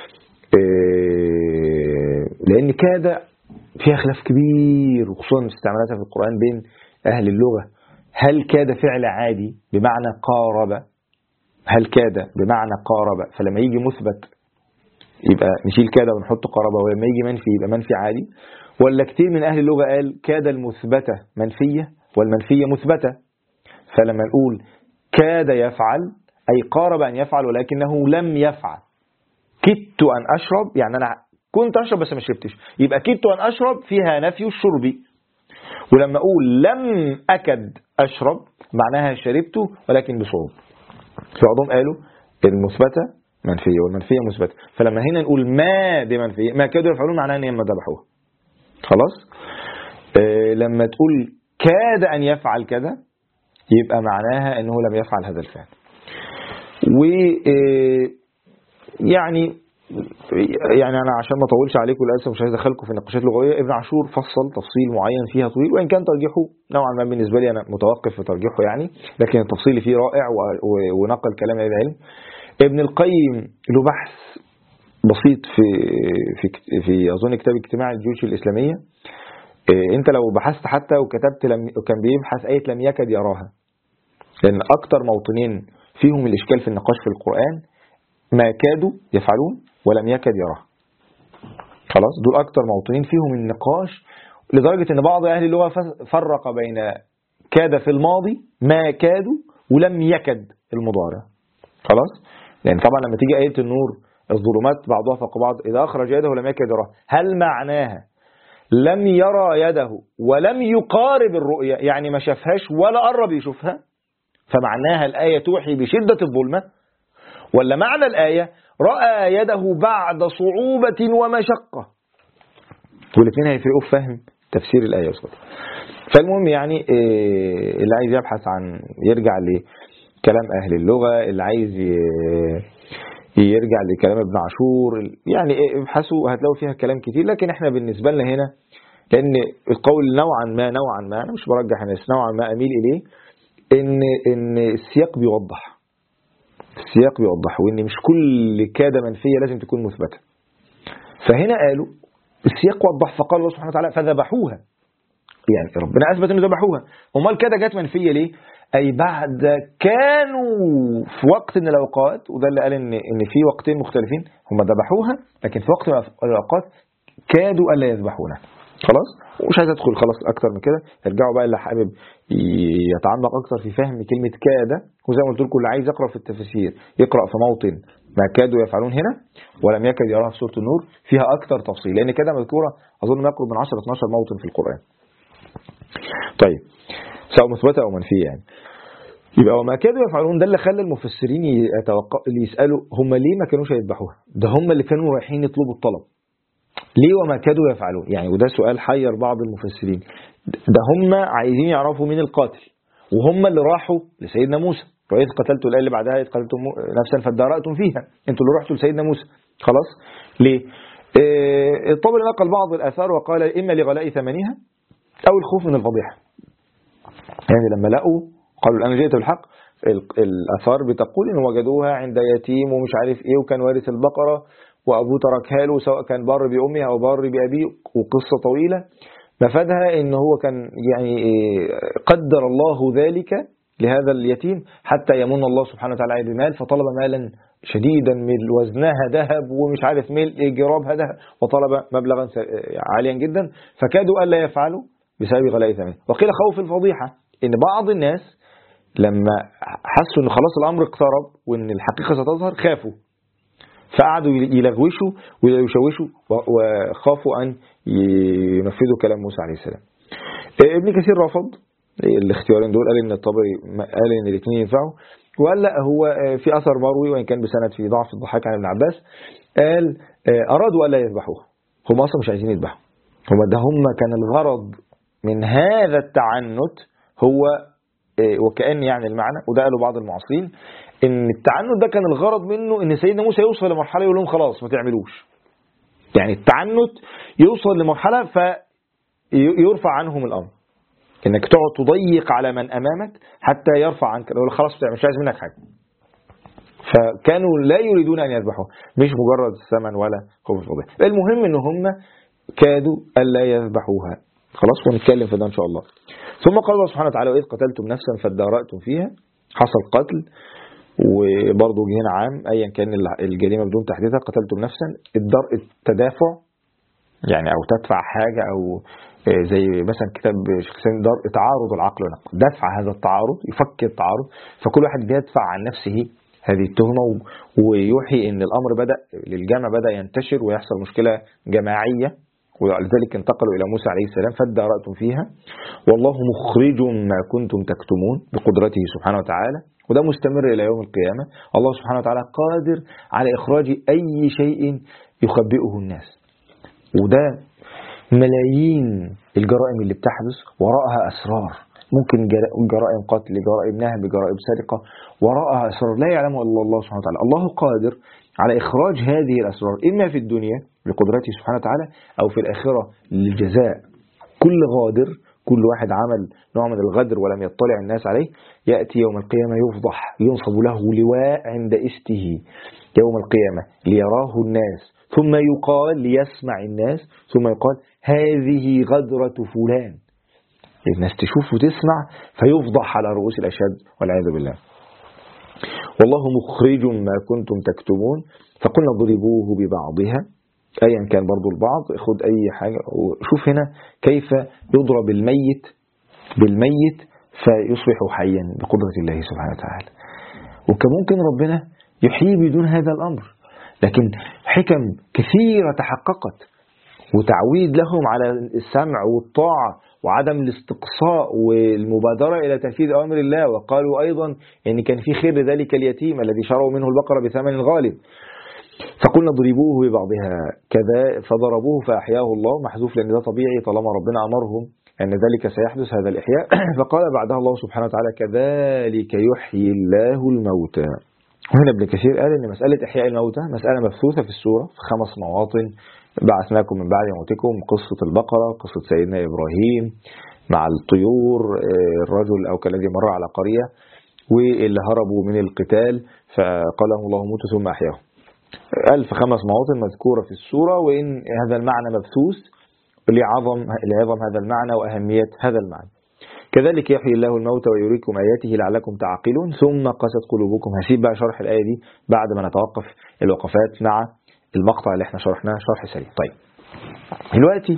لأن كاد فيها خلاف كبير، وخصوصا استعمالاتها في القرآن بين أهل اللغة. هل كاد فعل عادي بمعنى قارب؟ هل كاد بمعنى قارب فلما يجي مثبت يبقى نشيل كاد ونحط قارب، ولما يجي منفي يبقى منفي عادي؟ ولا كتير من أهل اللغة قال كاد المثبتة منفية والمنفية مثبتة، فلما نقول كاد يفعل أي قارب أن يفعل ولكنه لم يفعل. كدت أن أشرب يعني أنا كنت أشرب بس ما شربتش، يبقى كدت أن أشرب فيها نفي الشرب. ولما أقول لم أكد أشرب معناها شربته ولكن بصعوبة. بعضهم قالوا المثبتة منفية والمنفية مثبتة، فلما هنا نقول ما دي منفية ما كادوا يفعلون معناها أن ما ذبحوها خلاص. لما تقول كاد أن يفعل كذا يبقى معناها أنه لم يفعل هذا الفعل. و يعني أنا عشان ما أطولش عليكم للأسف مش عايز أدخلكم في نقاشات لغوية، ابن عاشور فصل تفصيل معين فيها طويل، وإن كان ترجيحه نوعا ما بالنسبة لي أنا متوقف في ترجيحه يعني، لكن التفصيل فيه رائع ونقل كلام أهل العلم. ابن القيم له بحث بسيط في أظن كتاب اجتماع الجيوش الإسلامية. أنت لو بحثت حتى وكتبت وكان بيبحث آية لم يكد يراها، لأن أكتر موطنين فيهم الإشكال في النقاش في القرآن ما كادوا يفعلون ولم يكد يراها. خلاص دول أكتر موطنين فيهم النقاش، لدرجة أن بعض أهل اللغة فرق بين كاد في الماضي ما كادوا ولم يكد المضارع. خلاص يعني طبعا لما تيجي آية النور الظلمات بعضها فوق بعض إذا أخرج يده لم يكد يراها، هل معناها لم يرى يده ولم يقارب الرؤية، يعني ما شافهاش ولا قرب يشوفها، فمعناها الآية توحي بشدة الظلمة، ولا معنى الآية رأى يده بعد صعوبة ومشقة؟ والاثنين هيفرقوا في فهم تفسير الآية وصوتها. فالمهم يعني اللي عايز يبحث عن يرجع لكلام أهل اللغة، اللي عايز يرجع لكلام ابن عاشور، يعني ابحثوا هتلاقوا فيها كلام كتير. لكن احنا بالنسبة لنا هنا، لأن القول نوعا ما أنا مش برجح الناس، نوعا ما أميل إليه إن السياق بيوضح، وإن مش كل كاد منفية لازم تكون مثبتة. فهنا قالوا السياق وضح، فقال الله سبحانه وتعالى فذبحوها، يعني ربنا أثبت إنه ذبحوها. أمال كده جت منفية ليه؟ أي بعد كانوا في وقت من الأوقات، وده اللي قال إن في وقتين مختلفين، هم ذبحوها لكن في وقت من الأوقات كادوا ألا يذبحونها. خلاص، ومش عايز أدخل خلاص أكتر من كده. ارجعوا بقى اللي حابب يتعمق أكتر في فهم كلمة كاد، وزي ما قلت لكم اللي عايز يقرأ في التفسير يقرأ في موطن ما كادوا يفعلون هنا ولم يكد يراها في سورة النور، فيها أكتر تفصيل، لأن كده مذكورة أظن ما يقرب من 10-12 موطن في القرآن. طيب، سواء مثبتة أو منفية يعني. يبقى وما كادوا يفعلون ده اللي خلى المفسرين اللي يسألوا هم ليه ما كانوش يذبحوها؟ ده هم اللي كانوا رايحين يطلبوا الطلب، ليه وما كادوا يفعلون؟ يعني وده سؤال حير بعض المفسرين. ده هم عايزين يعرفوا مين القاتل، وهم اللي راحوا لسيدنا موسى، وإذ قتلتوا، الآية اللي بعدها إذ قتلتم نفسا فادارأتم فيها، انتوا اللي رحتوا لسيدنا موسى. خلاص، ليه؟ الطبري نقل بعض الآثار وقال إما لغلاء ثمنها أو الخوف من الفضيحة. يعني لما لقوا قالوا الآن جئت بالحق، الآثار بتقول إن وجدوها عند يتيم ومش عارف إيه، وكان وارث البقرة وأبوه تركها له، سواء كان بار بأمه أو بار بأبيه، وقصة طويلة. مفادها إن هو كان يعني قدر الله ذلك لهذا اليتيم حتى يمن الله سبحانه وتعالى عليه بمال، فطلب مالا شديدا من وزنها ذهب ومش عارف ملء جرابها ذهب، وطلب مبلغا عاليا جدا، فكادوا ألا يفعلوا بسبب غلاء ثمنه. وقيل خوف الفضيحة، إن بعض الناس لما حسوا إن خلاص الأمر اقترب وإن الحقيقة ستظهر خافوا، فقعدوا يلغوشوا ويشوشوا وخافوا أن ينفذوا كلام موسى عليه السلام. ابن كثير رفض الاختيارين دول، قال إن الطبري قال إن الاثنين ينفعوا، وقال لا، هو في أثر مروي وإن كان بسند في ضعف الضحاك عن ابن عباس، قال أرادوا ألا يذبحوها، هم أصلا مش عايزين يذبحوا، هم كان الغرض من هذا التعنت هو وكأن يعني المعنى، وده قالوا بعض المعاصرين، ان التعنت ده كان الغرض منه ان سيدنا موسى يوصل لمرحلة يقول لهم خلاص ما تعملوش. يعني التعنت يوصل لمرحلة فيرفع عنهم الأمر، انك تقعد تضيق على من امامك حتى يرفع عنك، يقول خلاص مش عايز منك حاجة. فكانوا لا يريدون ان يذبحوه، مش مجرد الثمن ولا خوف الفضيحة. المهم ان هم كادوا الا يذبحوها. خلاص، ونتكلم في ده ان شاء الله. ثم قال الله سبحانه وتعالى وإذ قتلتم نفسا فادارأتم فيها، حصل قتل، وبرضه هنا عام ايا كان الجريمه بدون تحديدها، قتلتم نفسا، التدافع يعني او تدفع حاجه، او زي مثلا كتاب شيخ حسين تعارض العقل والنقل، دفع هذا التعارض، يفك التعارض، فكل واحد بيدفع عن نفسه هذه التهمه، ويوحي ان الامر بدا للجمع بدا ينتشر ويحصل مشكله جماعيه، ولذلك انتقلوا إلى موسى عليه السلام فادارأتم فيها والله مخرج ما كنتم تكتمون بقدرته سبحانه وتعالى. وده مستمر إلى يوم القيامة. الله سبحانه وتعالى قادر على إخراج أي شيء يخبئه الناس، وده ملايين الجرائم اللي بتحدث وراءها أسرار، ممكن جرائم قتل، جرائم نهب، جرائم سرقة، وراءها أسرار لا يعلمها إلا الله سبحانه وتعالى. الله قادر على إخراج هذه الأسرار إما في الدنيا بقدرته سبحانه وتعالى أو في الآخرة للجزاء. كل غادر، كل واحد عمل نوع من الغدر ولم يطلع الناس عليه، يأتي يوم القيامة يفضح، ينصب له لواء عند استه يوم القيامة ليراه الناس، ثم يقال ليسمع الناس، ثم يقال هذه غدرة فلان، الناس تشوف وتسمع فيفضح على رؤوس الأشهاد والعياذ بالله. والله مخرج ما كنتم تكتمون فقلنا ضربوه ببعضها، أيا كان برضو البعض، خد أي حاجة وشوف هنا كيف يضرب الميت بالميت فيصبح حيا بقدرة الله سبحانه وتعالى. وكان ممكن ربنا يحيي بدون هذا الأمر، لكن حكم كثيرة تحققت وتعويد لهم على السمع والطاعة وعدم الاستقصاء والمبادرة إلى تنفيذ أوامر الله. وقالوا أيضا إن كان في خير ذلك اليتيم الذي شروا منه البقرة بثمن غالب، فقلنا ضربوه ببعضها كذا فضربوه فأحياه الله، محذوف لأن ده طبيعي طالما ربنا أمرهم أن ذلك سيحدث هذا الإحياء. فقال بعدها الله سبحانه وتعالى كذلك يحيي الله الموتى. هنا ابن كثير قال أن مسألة إحياء الموتى مسألة مبثوثة في السورة في 5 مواطن: بعثناكم من بعد موتكم، قصة البقرة، قصة سيدنا إبراهيم مع الطيور، الرجل أو كالذي مر على قرية، واللي هربوا من القتال فقال لهم الله موتوا ثم أحياهم. قال في 5 مواطن مذكورة في السورة، وإن هذا المعنى مبثوث لعظم هذا المعنى وأهمية هذا المعنى. كذلك يحيي الله الموتى ويريكم آياته لعلكم تعقلون ثم قست قلوبكم. هسيب بقى شرح الآية دي بعد ما نتوقف الوقفات مع المقطع اللي احنا شرحناه شرح سريع. طيب دلوقتي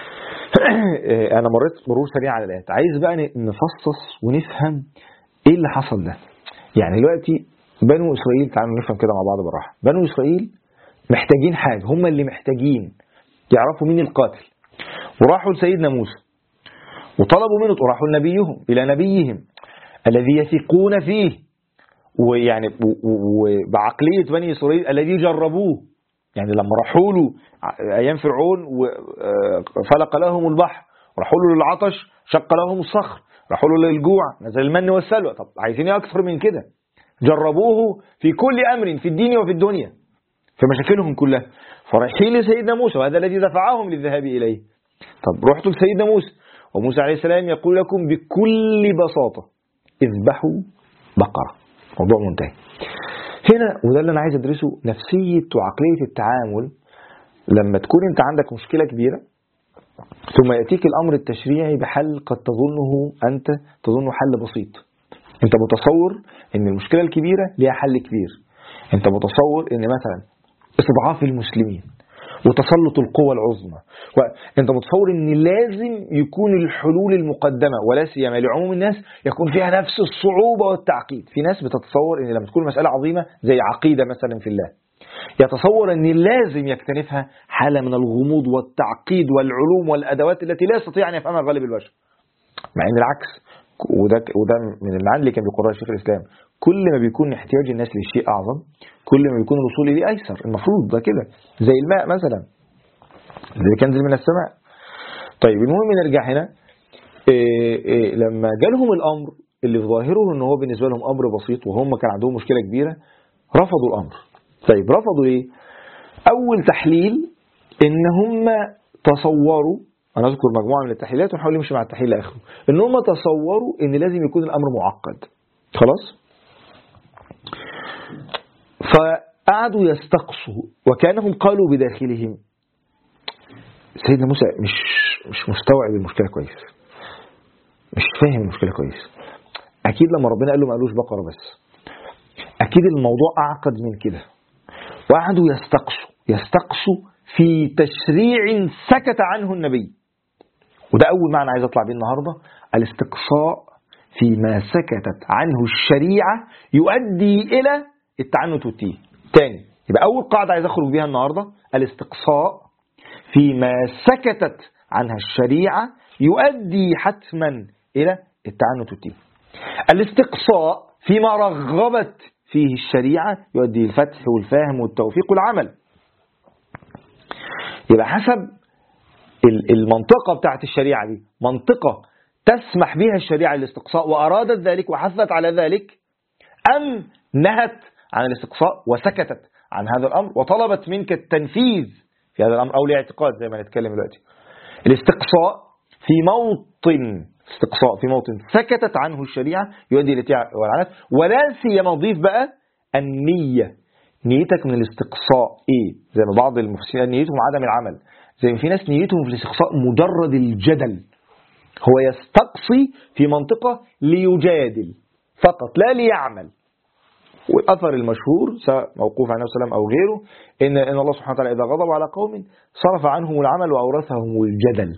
أنا مريت مرور سريع على الآيات، عايز بقى نفصص ونفهم إيه اللي حصل ده. يعني دلوقتي بنو إسرائيل، تعالوا نفهم كده مع بعض بالراحة. بنو إسرائيل محتاجين حاجة، هم اللي محتاجين يعرفوا مين القاتل، وراحوا لسيدنا موسى وطلبوا منه، وراحوا إلى نبيهم الذي يثقون فيه، ويعني وبعقلية بني إسرائيل الذي جربوه. يعني لما راحوا له أيام فرعون وفلق لهم البحر، راحوا له للعطش شق لهم الصخر، راحوا له للجوع نزل المن والسلوى. طب عايزين أكثر من كده؟ جربوه في كل أمر في الدين وفي الدنيا في مشاكلهم كلها، فرحين لسيدنا موسى وهذا الذي دفعهم للذهاب إليه. طب رحتوا لسيدنا موسى، وموسى عليه السلام يقول لكم بكل بساطة اذبحوا بقرة، موضوع منتهي. هنا وده اللي أنا عايز أدرسه، نفسية وعقلية التعامل لما تكون أنت عندك مشكلة كبيرة ثم يأتيك الأمر التشريعي بحل قد تظنه حل بسيط. أنت متصور أن المشكلة الكبيرة ليها حل كبير. أنت متصور أن مثلا استضعاف المسلمين وتسلط القوى العظمى، وأنت متصور أن لازم يكون الحلول المقدمة ولا سيما لعموم الناس يكون فيها نفس الصعوبة والتعقيد. في ناس بتتصور أن لما تكون مسألة عظيمة زي عقيدة مثلا في الله، يتصور أن لازم يكتنفها حالة من الغموض والتعقيد والعلوم والأدوات التي لا يستطيع أن يفهمها غالب البشر، مع أن العكس. وده من المعاني اللي كان بيقررها شيخ الإسلام. كل ما بيكون احتياج الناس لشيء أعظم كل ما بيكون الوصول إليه أيسر. المفروض ده كده زي الماء مثلا، زي كنز من السماء. طيب المهم نرجع هنا. لما جالهم الأمر اللي في ظاهره ان هو بالنسبة لهم أمر بسيط وهم كان عندهم مشكلة كبيرة، رفضوا الأمر. طيب رفضوا ليه؟ أول تحليل إن هم تصوروا، أنا أذكر مجموعة من التحليلات ونحاول نمشي مع التحليل لآخره، إن هم تصوروا إن لازم يكون الأمر معقد. خلاص؟ فقعدوا يستقصوا وكانهم قالوا بداخلهم سيدنا موسى مش مستوعب المشكلة كويس، مش فاهم المشكلة كويس. أكيد لما ربنا قال له ما قالوش بقرة بس، أكيد الموضوع أعقد من كده. وقعدوا يستقصوا في تشريع سكت عنه النبي. وده أول معنى عايز أطلع بيه النهاردة، الاستقصاء فيما سكتت عنه الشريعة يؤدي إلى التعنت والتيه. تاني، يبقى أول قاعدة عايز أخرج بيها النهاردة، الاستقصاء فيما سكتت عنها الشريعة يؤدي حتما إلى التعنت والتيه. الاستقصاء فيما رغبت فيه الشريعة يؤدي الفتح والفهم والتوفيق والعمل. يبقى حسب المنطقة بتاعت الشريعة دي، منطقة تسمح بها الشريعة الاستقصاء وأرادت ذلك وحثت على ذلك، أم نهت عن الاستقصاء وسكتت عن هذا الأمر وطلبت منك التنفيذ في هذا الأمر أو الاعتقاد زي ما نتكلم دلوقتي. الاستقصاء في موطن سكتت عنه الشريعة يؤدي إلى والعنت. ولا سيما ضيف بقى النية، نيتك من الاستقصاء إيه؟ زي ما بعض المفسرين نيتهم عدم العمل، زي ما في ناس نيتهم في الاستقصاء مجرد الجدل، هو يستقصي في منطقة ليجادل فقط لا ليعمل. والأثر المشهور سواء موقوف عن النبي صلى الله عليه وسلم أو غيره إن الله سبحانه وتعالى إذا غضب على قوم صرف عنهم العمل وأورثهم الجدل.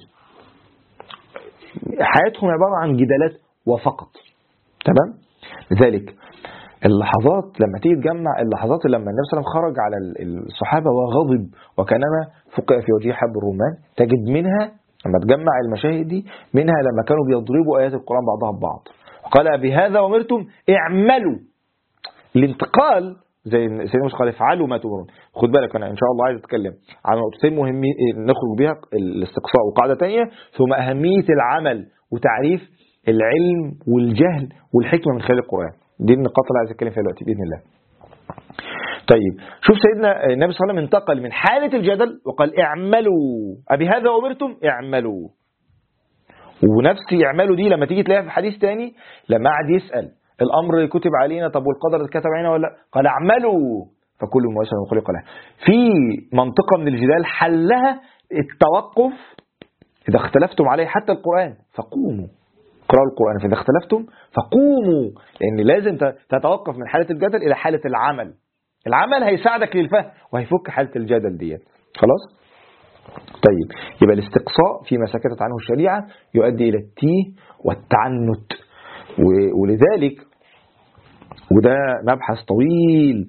حياتهم عبارة عن جدالات وفقط. تمام؟ لذلك اللحظات لما تيجي تجمع اللحظات لما النبي صلى الله عليه وسلم خرج على الصحابة وغضب وكانما فقع في وجهه حب الرمان، تجد منها لما تجمع المشاهد دي منها لما كانوا بيضربوا آيات القرآن بعضها ببعض، قال بهذا أمرتم اعملوا. الانتقال زي سيدنا موسى قال افعلوا ما تؤمرون. خد بالك أنا إن شاء الله عايز أتكلم عن نقطتين مهمين نخرج بها، الاستقصاء وقاعدة تانية، ثم أهمية العمل وتعريف العلم والجهل والحكمة من خلال القرآن. دي النقاط اللي عايز أتكلم فيها دلوقتي بإذن الله. طيب شوف سيدنا النبي صلى الله عليه وسلم انتقل من حالة الجدل وقال اعملوا أبهذا أمرتم اعملوا. ونفس يعملوا دي لما تيجي تلاقيها في حديث تاني لما قعد يسأل الأمر كتب علينا طب والقدر كتب علينا ولا لا؟ قال اعملوا فكل ميسر خلق له. في منطقة من الجدال حلها التوقف، إذا اختلفتم عليه حتى القرآن فقوموا قرأوا القرآن، فإذا اختلفتم فقوموا، لأن لازم تتوقف من حالة الجدل إلى حالة العمل. العمل هيساعدك للفهم وهيفك حالة الجدل ديت. خلاص؟ طيب يبقى الاستقصاء فيما سكتت عنه الشريعة يؤدي إلى التيه والتعنت، ولذلك وده مبحث طويل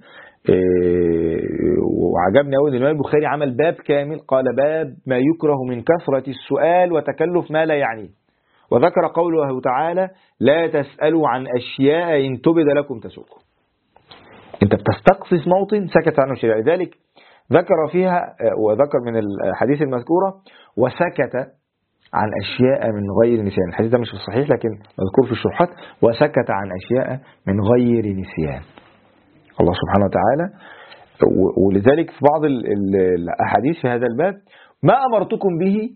وعجبني أوي إن الإمام البخاري عمل باب كامل، قال باب ما يكره من كثرة السؤال وتكلف ما لا يعنيه، وذكر قوله تعالى لا تسألوا عن أشياء إن تبد لكم تسؤكم. أنت بتستقصي في موطن سكت عنه الشريعة، لذلك ذكر فيها وذكر من الحديث المذكورة وسكت عن أشياء من غير نسيان. الحديث ده مش في الصحيح لكن مذكور في الشروحات، وسكت عن أشياء من غير نسيان الله سبحانه وتعالى. ولذلك في بعض الأحاديث في هذا الباب ما أمرتكم به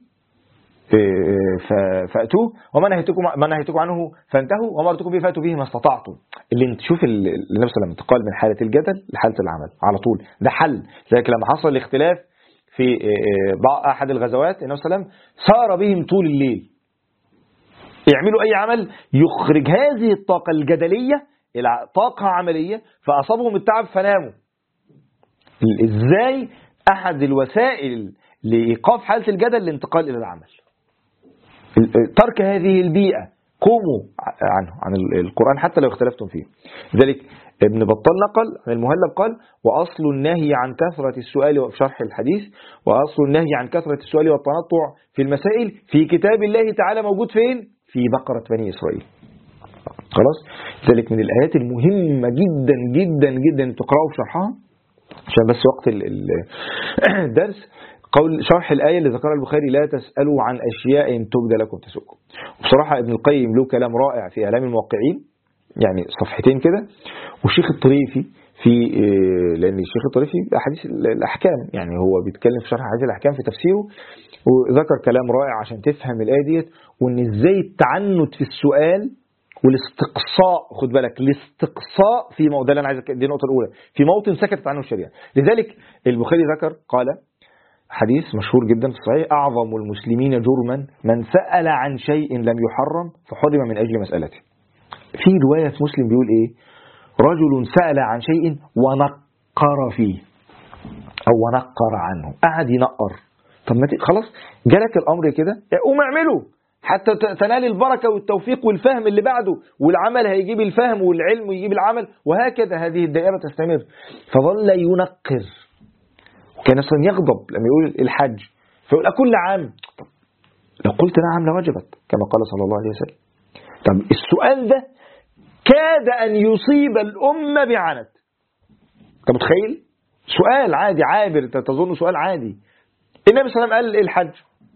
فأتوه وما نهيتكم عنه فانتهوا وما أمرتكم به فأتوا به ما استطعتم. اللي انت شوف النبي صلى الله عليه وسلم انتقال من حالة الجدل لحالة العمل على طول، ده حل. ذلك لما حصل الاختلاف في أحد الغزوات النبي صلى الله عليه وسلم سار بهم طول الليل يعملوا أي عمل يخرج هذه الطاقة الجدلية إلى طاقة عملية، فأصابهم التعب فناموا. إزاي أحد الوسائل لإيقاف حالة الجدل الانتقال إلى العمل، ترك هذه البيئة، قوموا عن القرآن حتى لو اختلفتم فيه. لذلك ابن بطال نقل عن المهلب قال وأصل النهي عن كثرة السؤال في شرح الحديث، وأصل النهي عن كثرة السؤال والتنطع في المسائل في كتاب الله تعالى موجود فين؟ في بقرة بني إسرائيل. خلاص؟ لذلك من الآيات المهمة جدا جدا جدا تقرأوا في شرحها عشان بس وقت الدرس، قول شرح الآية اللي ذكرها البخاري لا تسألوا عن أشياء تبدى لكم تسؤكم. وبصراحة ابن القيم له كلام رائع في إعلام الموقعين، يعني صفحتين كده، والشيخ الطريفي في لأن الشيخ الطريفي أحاديث الأحكام يعني هو بيتكلم في شرح حديث الأحكام في تفسيره، وذكر كلام رائع عشان تفهم الآية ديت، وإن إزاي التعنت في السؤال والاستقصاء، خد بالك الاستقصاء في موضع اللي أنا عايز دي النقطة الأولى في موطن سكتت عنه الشريعة. لذلك البخاري ذكر قال حديث مشهور جدا في الصحيح أعظم المسلمين جرما من سأل عن شيء لم يحرم فحرم من أجل مسألته. في رواية في مسلم بيقول إيه؟ رجل سأل عن شيء ونقر فيه أو ونقر عنه، قعد ينقر. طب ما خلاص جالك الأمر كده قوم اعمله حتى تنال البركة والتوفيق والفهم اللي بعده، والعمل هيجيب الفهم والعلم ويجيب العمل، وهكذا هذه الدائرة تستمر. فظل ينقر، كان اصلا يغضب لما يقول الحج فيقول أكل عام، لو قلت نعم لوجبت كما قال صلى الله عليه وسلم. طب السؤال ده كاد أن يصيب الأمة بعنت. أنت متخيل؟ سؤال عادي عابر تظن سؤال عادي. النبي صلى الله عليه وسلم قال الحج،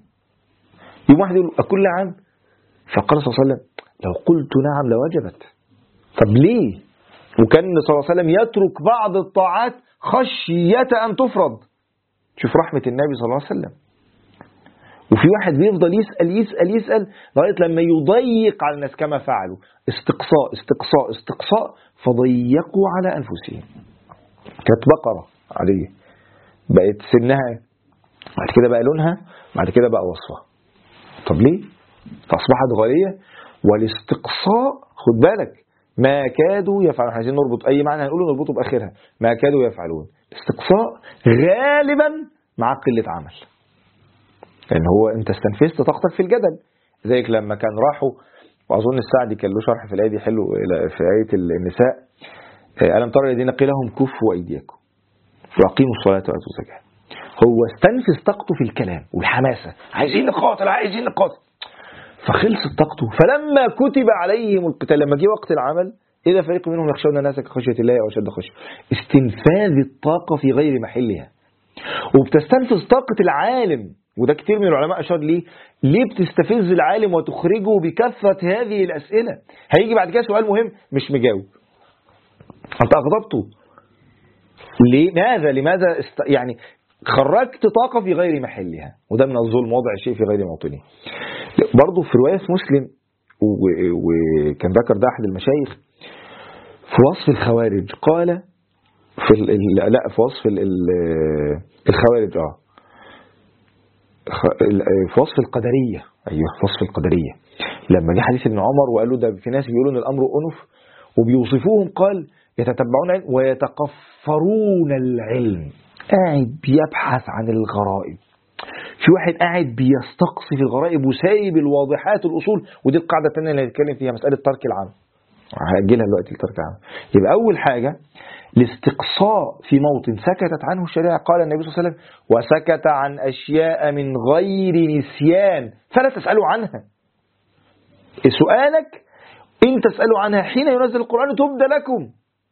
يوم واحد يقول أكل عام، فقال صلى الله عليه وسلم لو قلت نعم لوجبت. طب ليه؟ وكان صلى الله عليه وسلم يترك بعض الطاعات خشية أن تفرض. شوف رحمة النبي صلى الله عليه وسلم. وفي واحد بيفضل يسأل يسأل يسأل لغاية لما يضيق على الناس كما فعلوا، استقصاء استقصاء استقصاء فضيقوا على أنفسهم. كانت بقرة عادية بقت سنها، بعد كده بقى لونها، بعد كده بقى وصفها. طب ليه؟ فأصبحت غالية. والاستقصاء خد بالك ما كادوا يفعلون، عايزين نربط أي معنى هنقوله نربطه بآخرها، ما كادوا يفعلون. الاستقصاء غالبا مع قلة عمل، لأن هو أنت استنفذت طاقتك في الجدل. ذلك لما كان راحوا، وأظن السعدي كان له شرح في الآية دي حلو في آية النساء، ألم ترى الذين قيل لهم كفوا أيديكم وأقيموا الصلاة وآتوا الزكاة. هو استنفذ طاقته في الكلام والحماسة، عايزين نقاتل عايزين نقاتل، فخلصت طاقته. فلما كتب عليهم القتال، لما جه وقت العمل، إذا فريق منهم يخشون الناس كخشية الله أو أشد خشية. استنفاذ الطاقة في غير محلها. وبتستنفذ طاقة العالم، وده كتير من العلماء أشار ليه بتستفز العالم وتخرجه بكثرة هذه الأسئلة. هيجي بعد كده سؤال مهم مش مجاوب، أنت أغضبته لماذا يعني خرجت طاقة في غير محلها، وده من الظلم، وضع الشيء في غير موطنه. برضه في رواية مسلم، وكان ذكر ده أحد المشايخ في وصف الخوارج، قال في وصف الخوارج في وصف القدرية، أيوه في وصف القدرية، لما جه حديث ابن عمر وقال له ده في ناس بيقولوا ان الأمر أنف وبيوصفوهم، قال يتتبعون العلم ويتقفرون العلم، قاعد بيبحث عن الغرائب. في واحد قاعد بيستقصي في الغرائب وسايب الواضحات الأصول، ودي القاعدة الثانية اللي هنتكلم فيها، مسألة ترك العام، هأجلها دلوقتي لترك العام. يبقى أول حاجة الاستقصاء في موطن سكتت عنه الشريعة، قال النبي صلى الله عليه وسلم وسكت عن أشياء من غير نسيان فلا تسألوا عنها. سؤالك إن تسألوا عنها حين ينزل القرآن تبدى لكم،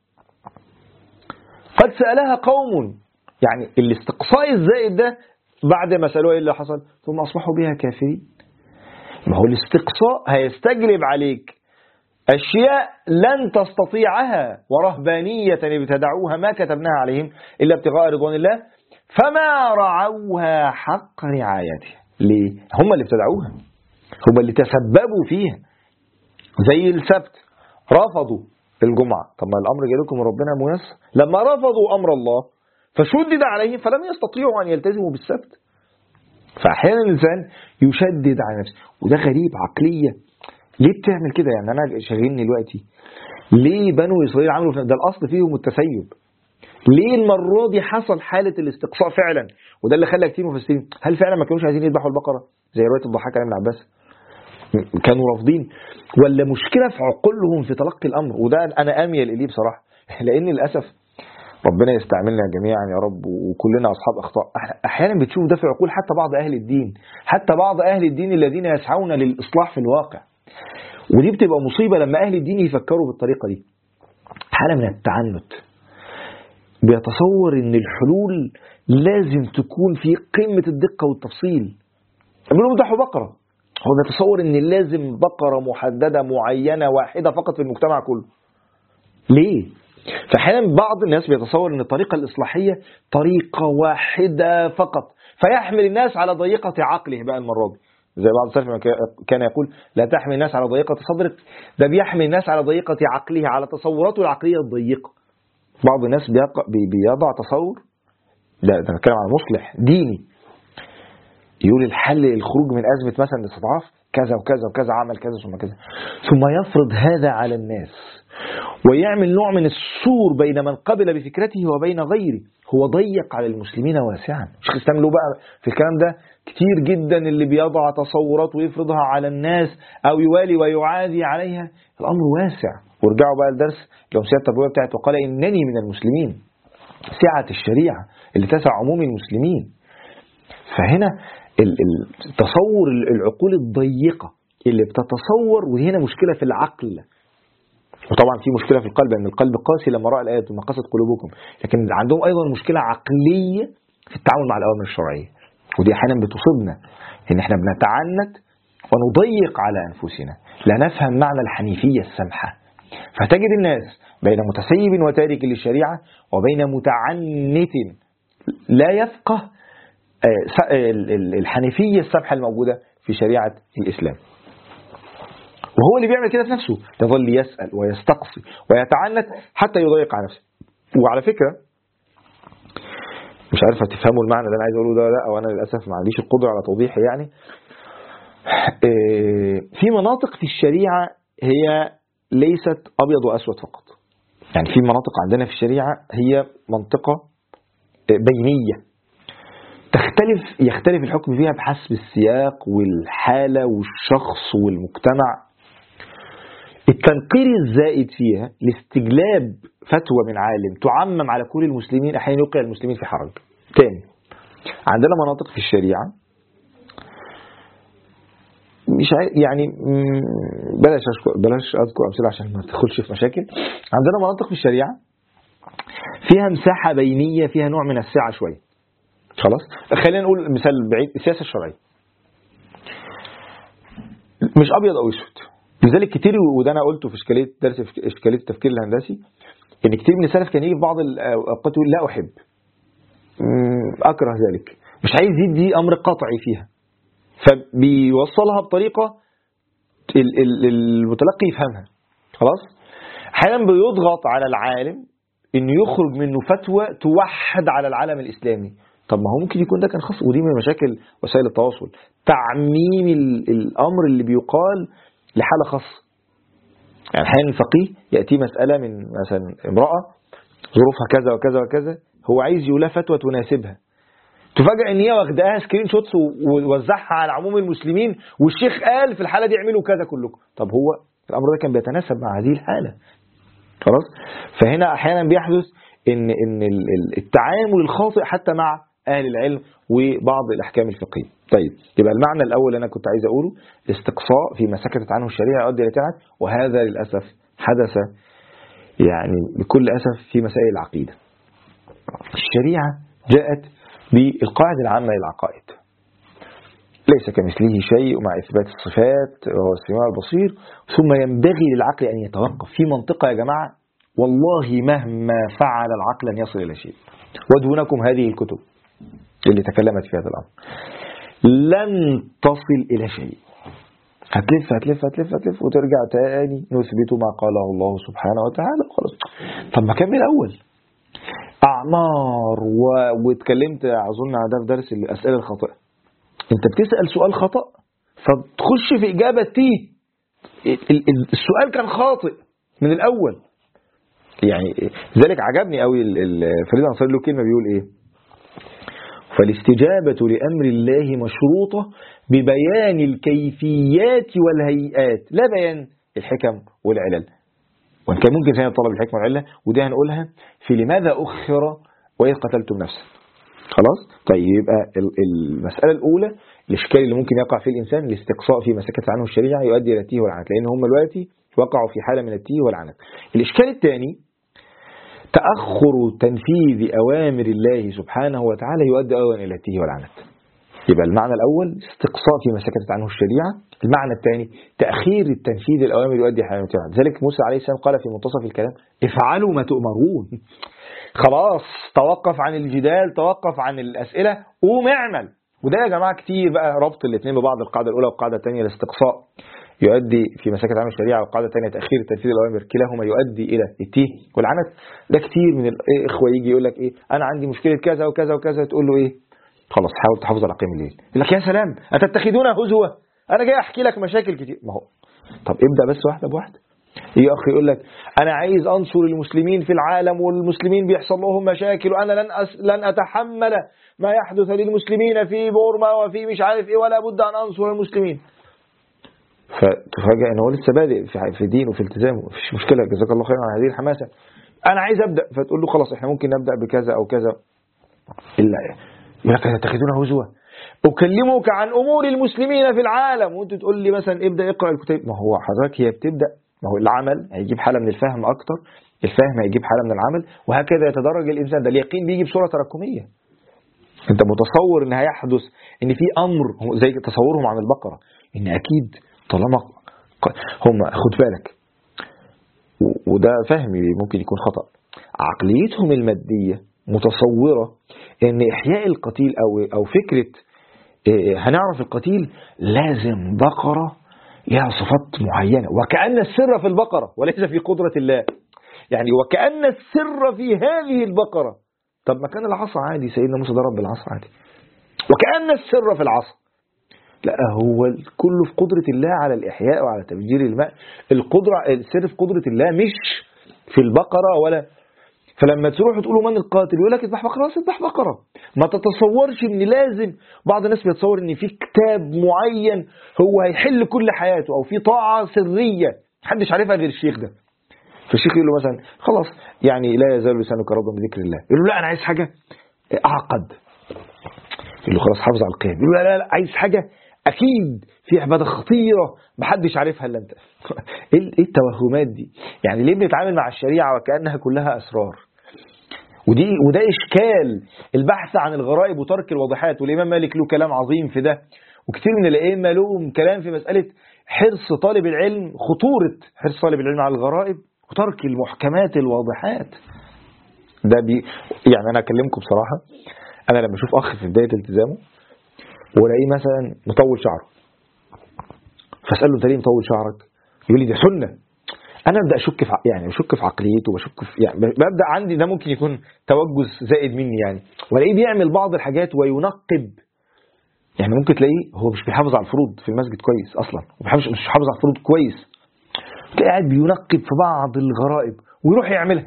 قد سألها قوم. يعني الاستقصاء الزائد ده بعد ما سألوها إيه اللي حصل؟ ثم أصبحوا بها كافرين. ما هو الاستقصاء هيستجلب عليك أشياء لن تستطيعها، ورهبانية ابتدعوها ما كتبناها عليهم إلا ابتغاء رضوان الله فما رعوها حق رعايتها. ليه؟ هم اللي ابتدعوها، هم اللي تسببوا فيها. زي السبت رفضوا الجمعة، طب ما الأمر جاي لكم من ربنا ميسر. لما رفضوا أمر الله فشدد عليهم فلم يستطيعوا أن يلتزموا بالسبت. فأحيانا الإنسان يشدد على نفسه، وده غريب عقلية. ليه بتعمل كده؟ يعني أنا شاغلني دلوقتي ليه بنو إسرائيل عملوا ده؟ الأصل فيهم التسيب. ليه المرة دي حصل حالة الاستقصاء فعلا؟ وده اللي خلى كتير مفسرين هل فعلا ما كانوش عايزين يذبحوا البقرة زي رواية الضحاك عن ابن عباس، كانوا رافضين، ولا مشكلة في عقولهم في تلقي الأمر؟ وده أنا أميل إليه بصراحة، لأن للأسف ربنا يستعملنا جميعا يا رب، وكلنا أصحاب أخطاء. أحيانا بتشوف ده في عقول حتى بعض أهل الدين، حتى بعض أهل الدين الذين يسعون للإصلاح في الواقع. ودي بتبقى مصيبة لما أهل الدين يفكروا بالطريقة دي، حالة من التعنت. بيتصور إن الحلول لازم تكون في قمة الدقة والتفصيل. يقولوا ذبحوا بقرة، هو بيتصور إن لازم بقرة محددة معينة واحدة فقط في المجتمع كله. ليه؟ فأحيانا بعض الناس بيتصور إن الطريقة الإصلاحية طريقة واحدة فقط، فيحمل الناس على ضيقة عقله بقى المرة دي. زي بعض السلف كان يقول لا تحمل الناس على ضيقة صدرك، ده بيحمل الناس على ضيقة عقله، على تصوراته العقلية الضيقة. بعض الناس بيضع تصور، لا ده بتكلم عن مصلح ديني، يقول الحل الخروج من أزمة مثلا الاستضعاف كذا وكذا وكذا، عمل كذا ثم كذا، ثم يفرض هذا على الناس ويعمل نوع من السور بين من قبل بفكرته وبين غيره. هو ضيق على المسلمين واسعا. شيخ الإسلام له بقى في الكلام ده كتير جدا، اللي بيضع تصورات ويفرضها على الناس أو يوالي ويعادي عليها. الأمر واسع. وارجعوا بقى الدرس الأمثلة التربوية بتاعته، وقال إنني من المسلمين، سعة الشريعة اللي تسع عموم المسلمين. فهنا التصور العقول الضيقة اللي بتتصور، وهنا مشكلة في العقل، وطبعا في مشكلة في القلب، لأن القلب قاسي لما رأى الآيات وما قست قلوبكم، لكن عندهم أيضا مشكلة عقلية في التعامل مع الأوامر الشرعية. ودي أحيانا بتصيبنا إن احنا بنتعنت ونضيق على أنفسنا، لا نفهم معنى الحنيفية السمحة. فتجد الناس بين متسيب وتارك للشريعة وبين متعنت لا يفقه الحنيفية السمحة الموجودة في شريعة الإسلام، وهو اللي بيعمل كده في نفسه، يظل يسأل ويستقصي ويتعنت حتى يضيق على نفسه. وعلى فكرة مش عارف هتفهموا المعنى اللي أنا عايز أقوله ده لا، أو أنا للأسف ما عنديش القدرة على توضيحه. يعني في مناطق في الشريعة هي ليست أبيض وأسود فقط. يعني في مناطق عندنا في الشريعة هي منطقة بينية، يختلف الحكم فيها بحسب السياق والحالة والشخص والمجتمع. التنقير الزائد فيها لاستجلاب فتوى من عالم تعمم على كل المسلمين أحيانا يوقع المسلمين في حرج. تاني، عندنا مناطق في الشريعة مش يعني بلاش أذكر أمثلة عشان ما تدخلش في مشاكل. عندنا مناطق في الشريعة فيها مساحة بينية، فيها نوع من السعة شوية. خلاص، خلينا نقول مثال بعيد، السياسة الشرعية مش أبيض أو أسود. لذلك كتير، وده أنا قلته في إشكالية التفكير الهندسي، إن كتير من السلف كان يجي في بعض الأوقات يقول لا أحب، أكره ذلك، مش عايز يدي أمر قطعي فيها، فبيوصلها بطريقة المتلقي يفهمها. خلاص، أحيانا بيضغط على العالم إنه يخرج منه فتوى توحد على العالم الإسلامي. طب ما هو ممكن يكون ده كان خاص، ودي من مشاكل وسائل التواصل، تعميم الأمر اللي بيقال لحالة خاصة. يعني أحيانا الفقيه يأتي مسألة من مثلا امرأة ظروفها كذا وكذا وكذا، هو عايز يقولها فتوى تناسبها، تفاجأ ان هي واخداها سكرين شوتس ووزعها على عموم المسلمين، والشيخ قال في الحالة دي اعملوا كذا كلكم. طب هو الأمر ده كان بيتناسب مع هذه الحالة؟ خلاص، فهنا أحيانا بيحدث ان التعامل الخاطئ حتى مع أهل العلم وبعض الأحكام الفقهية. طيب، يبقى المعنى الأول اللي أنا كنت عايز أقوله، الاستقصاء فيما سكتت عنه الشريعة يؤدي إلى تعب، وهذا للأسف حدث يعني بكل أسف في مسائل العقيدة. الشريعة جاءت بالقاعدة العامة للعقائد، ليس كمثله شيء مع إثبات الصفات وهو السميع البصير، ثم ينبغي للعقل أن يتوقف في منطقة يا جماعة والله مهما فعل العقل لن يصل إلى شيء. ودونكم هذه الكتب اللي تكلمت في هذا الأمر لن تصل إلى شيء، هتلف هتلف هتلف هتلف وترجع تاني نثبت ما قاله الله سبحانه وتعالى وخلاص. طب ما كمل أول أعمار واتكلمت أظن على ده في درس الأسئلة الخاطئة. أنت بتسأل سؤال خطأ فتخش في إجابة تيه، السؤال كان خاطئ من الأول. يعني ذلك عجبني قوي فريد أنصاري له كلمة بيقول إيه: فالاستجابة لأمر الله مشروطة ببيان الكيفيات والهيئات لا بيان الحكم والعلل. وإن كان ممكن ثاني طلب الحكمة والعلة، ودي هنقولها في لماذا أخر وإذ قتلتم نفسا. خلاص، طيب يبقى المسألة الأولى الإشكال اللي ممكن يقع فيه الإنسان الاستقصاء في ما سكت عنه الشريعة يؤدي إلى التيه والعنت، لأن هم دلوقتي وقعوا في حالة من التيه والعنت. الإشكال الثاني تأخر تنفيذ أوامر الله سبحانه وتعالى يؤدي أيضا إلى التيه والعنت. يبقى المعنى الأول استقصاء فيما سكتت عنه الشريعة، المعنى الثاني تأخير التنفيذ الأوامر يؤدي إلى التيه والعنت. ذلك موسى عليه السلام قال في منتصف الكلام: افعلوا ما تؤمرون. خلاص، توقف عن الجدال، توقف عن الأسئلة، قوم اعمل. وده يا جماعة كتير بقى ربط الاثنين ببعض، القاعدة الأولى والقاعدة الثانية، الاستقصاء يؤدي في مساكت عام الشريعة، والقاعدة الثانية تأخير تنفيذ الأوامر، كلاهما يؤدي إلى التيه والعنت. ده كتير من الإخوة يجي يقول لك إيه: أنا عندي مشكلة كذا وكذا وكذا، تقول له إيه؟ خلاص حاول تحافظ على قيام الليل. يقول لك: يا سلام أتتخذون هزوا، أنا جاي أحكي لك مشاكل كتير. ما هو طب ابدأ بس واحدة بواحدة. يجي أخ يقول لك: أنا عايز أنصر المسلمين في العالم والمسلمين بيحصل لهم مشاكل، وأنا لن أتحمل ما يحدث للمسلمين في بورما وفي مش عارف إيه، ولا بد أن أنصر المسلمين. فتفاجأ ان هو لسه بادئ في دينه وفي التزامه، مفيش مشكله، جزاك الله خيرا على هذه الحماسه. انا عايز ابدا، فتقول له خلاص احنا ممكن نبدا بكذا او كذا، الا يقول لك تتخذون هزوا، اكلمك عن امور المسلمين في العالم وانت تقول لي مثلا ابدا اقرا الكتاب. ما هو حضرتك هي بتبدا، ما هو العمل هيجيب حاله من الفهم اكتر، الفهم هيجيب حاله من العمل، وهكذا يتدرج الانسان. ده اليقين بيجي بصوره تراكميه. انت متصور ان هيحدث ان في امر زي تصورهم عن البقره، ان اكيد طالما هم خد بالك، وده فهمي ممكن يكون خطأ، عقليتهم المادية متصورة ان احياء القتيل او فكرة هنعرف القتيل لازم بقرة لها صفات معينة، وكأن السر في البقرة وليس في قدرة الله. يعني وكأن السر في هذه البقرة. طب ما كان العصا عادي، سيدنا موسى ضرب بالعصا عادي، وكأن السر في العصا. لا، هو كله في قدرة الله على الإحياء وعلى تفجير الماء. السر في قدرة الله مش في البقرة ولا. فلما تروح تقولوا من القاتل يقول لك اذبح بقرة، اذبح بقرة. ما تتصورش ان لازم، بعض الناس بيتصور ان في كتاب معين هو هيحل كل حياته، او في طاعة سرية محدش عارفها غير الشيخ ده. فالشيخ يقول له مثلا خلاص يعني لا يزال لسانك رطبا بذكر الله، يقول له لا انا عايز حاجه اعقد، يقول له خلاص حافظ على القيام، يقول له لا عايز حاجه اكيد في عباده خطيره محدش عارفها الا انت. ايه التوهمات دي؟ يعني ليه بنتعامل مع الشريعه وكانها كلها اسرار؟ وده اشكال البحث عن الغرائب وترك الواضحات. والامام مالك له كلام عظيم في ده، وكثير من الائمه لهم كلام في مساله حرص طالب العلم، خطوره حرص طالب العلم على الغرائب وترك المحكمات الواضحات. ده يعني انا اكلمكم بصراحه، انا لما اشوف اخ في بدايه التزامه والاقيه مثلا مطول شعره، فاساله انت ليه مطول شعرك؟ يقول لي ده سنه. انا ابدا اشك في عقليته، واشك في ببدا عندي ده ممكن يكون توجس زائد مني يعني، والاقيه بيعمل بعض الحاجات وينقب. يعني ممكن تلاقيه هو مش بيحافظ على الفروض في المسجد كويس اصلا، مش بيحافظ على الفروض كويس، تلاقيه قاعد بينقب في بعض الغرائب ويروح يعملها